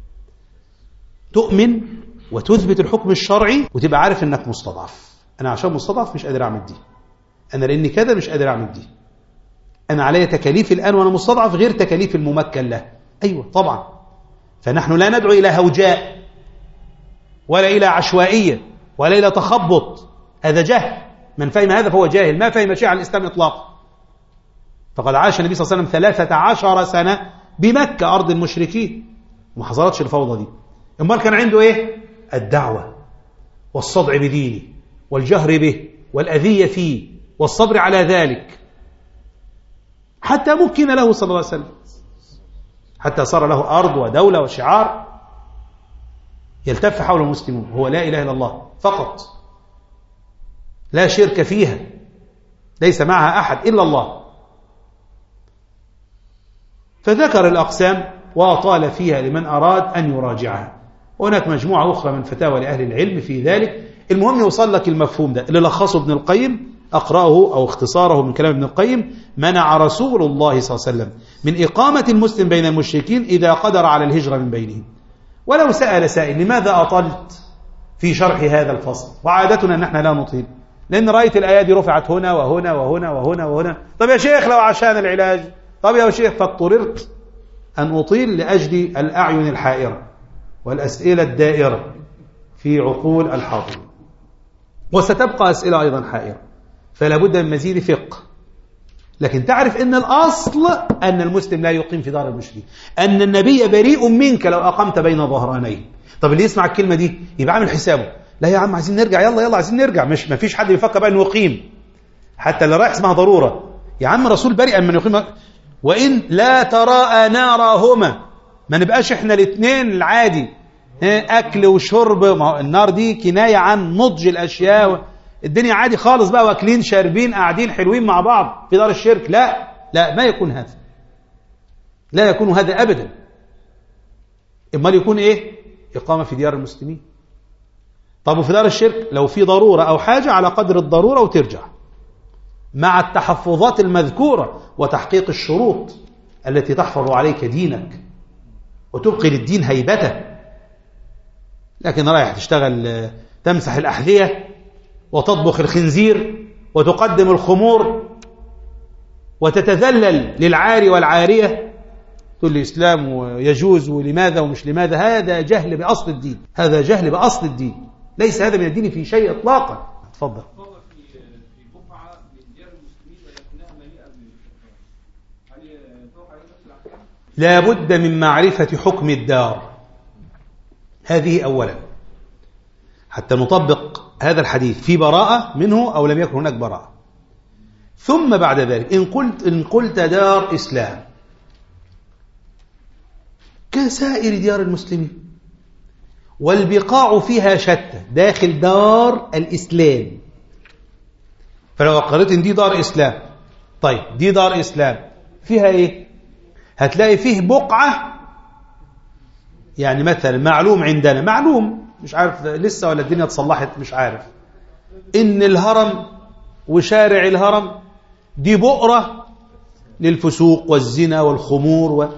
تؤمن وتثبت الحكم الشرعي وتبقى عارف أنك مستضعف. أنا عشان مستضعف مش قادر أعمل دي، أنا لأني كذا مش قادر أعمل دي، أنا علي تكاليف الآن وأنا مستضعف غير تكاليف الممكن له. أيوة طبعا. فنحن لا ندعو إلى هوجاء ولا إلى عشوائية ولا إلى تخبط، هذا جهل. من فهم هذا فهو جاهل، ما فهم شيء عن الإسلام إطلاقا. فقد عاش النبي صلى الله عليه وسلم ثلاثة عشر سنة بمكة أرض المشركين وما حصلتش الفوضى دي. أمال كان عنده إيه؟ الدعوة والصدع بدينه والجهر به والأذية فيه والصبر على ذلك، حتى مكن له صلى الله عليه وسلم، حتى صار له أرض ودولة وشعار يلتف حول المسلمون، هو لا إله إلا الله فقط، لا شرك فيها، ليس معها أحد إلا الله. فذكر الأقسام وأطال فيها لمن أراد أن يراجعها. وهناك مجموعة أخرى من فتاوى لأهل العلم في ذلك. المهم يوصل لك المفهوم ده اللي لخصه ابن القيم، أقرأه أو اختصاره من كلام ابن القيم. منع رسول الله صلى الله عليه وسلم من إقامة المسلم بين المشركين إذا قدر على الهجرة من بينهم. ولو سأل سائل لماذا أطلت في شرح هذا الفصل، وعادتنا أن احنا لا نطيل، لأن رأيت الآيات دي رفعت هنا وهنا وهنا وهنا وهنا. طب يا شيخ لو عشان العلاج، طب يا شيخ، فاضطررت أن أطيل لأجل الأعين الحائرة والأسئلة الدائرة في عقول الحاضرين، وستبقى أسئلة أيضا حائرة، فلا بد من مزيد فقه. لكن تعرف أن الأصل أن المسلم لا يقيم في دار المشركين، أن النبي بريء منك لو أقمت بين ظهرانين. طب اللي يسمع الكلمة دي يبقى عامل حسابه، لا يا عم عايزين نرجع، يلا يلا عايزين نرجع. مش ما فيش حد بيفكر بقى انه يقيم، حتى اللي رايح اسمها ضروره. يا عم رسول بريء من يقيم، وان لا تراءى نارهما، ما نبقاش احنا الاثنين العادي اكل وشرب. النار دي كنايه عن نضج الاشياء، الدنيا عادي خالص بقى، واكلين شاربين قاعدين حلوين مع بعض في دار الشرك. لا لا، ما يكون هذا، لا يكون هذا ابدا. امال يكون ايه؟ اقامه في ديار المسلمين. طب وفي دار الشرك لو في ضرورة أو حاجة على قدر الضرورة وترجع مع التحفظات المذكورة وتحقيق الشروط التي تحفظ عليك دينك وتبقي للدين هيبته. لكن رايح تشتغل تمسح الأحذية وتطبخ الخنزير وتقدم الخمور وتتذلل للعاري والعارية، تقول لي إسلام يجوز ولماذا ومش لماذا. هذا جهل بأصل الدين، هذا جهل بأصل الدين، ليس هذا من الدين في شيء إطلاقا. تفضل. في بقعة من ديار المسلمين ولكنها مليئة بالشيطان، هل يطلق عليه نفس الأحكام؟ لا بد من معرفة حكم الدار، هذه أولا، حتى نطبق هذا الحديث في براءة منه أو لم يكن هناك براءة. ثم بعد ذلك إن قلت إن قلت دار إسلام كسائر ديار المسلمين، والبقاع فيها شتى داخل دار الإسلام. فلو قررت إن دي دار إسلام، طيب دي دار إسلام فيها إيه؟ هتلاقي فيه بقعة، يعني مثلا معلوم عندنا، معلوم مش عارف لسه ولا الدنيا تصلحت مش عارف، إن الهرم وشارع الهرم دي بؤرة للفسوق والزنا والخمور و...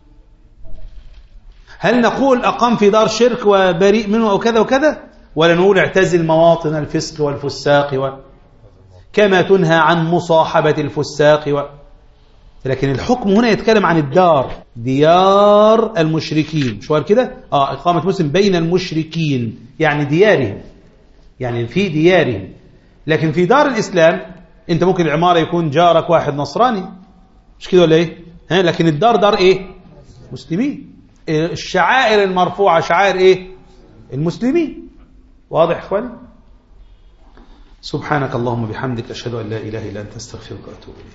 هل نقول أقام في دار شرك وبريء منه أو كذا وكذا، ولا نقول اعتزل مواطن الفسق والفساق و... كما تنهى عن مصاحبة الفساق و... لكن الحكم هنا يتكلم عن الدار، ديار المشركين، شو قال كده؟ آه إقامة مسلم بين المشركين، يعني ديارهم، يعني في ديارهم. لكن في دار الإسلام أنت ممكن العمارة يكون جارك واحد نصراني، مش كده ولا إيه؟ ها، لكن الدار دار إيه؟ مسلمين. الشعائر المرفوعة شعائر إيه؟ المسلمين. واضح إخواني؟ سبحانك اللهم بحمدك أشهد أن لا إله إلا أنت أستغفرك وأتوب إليك.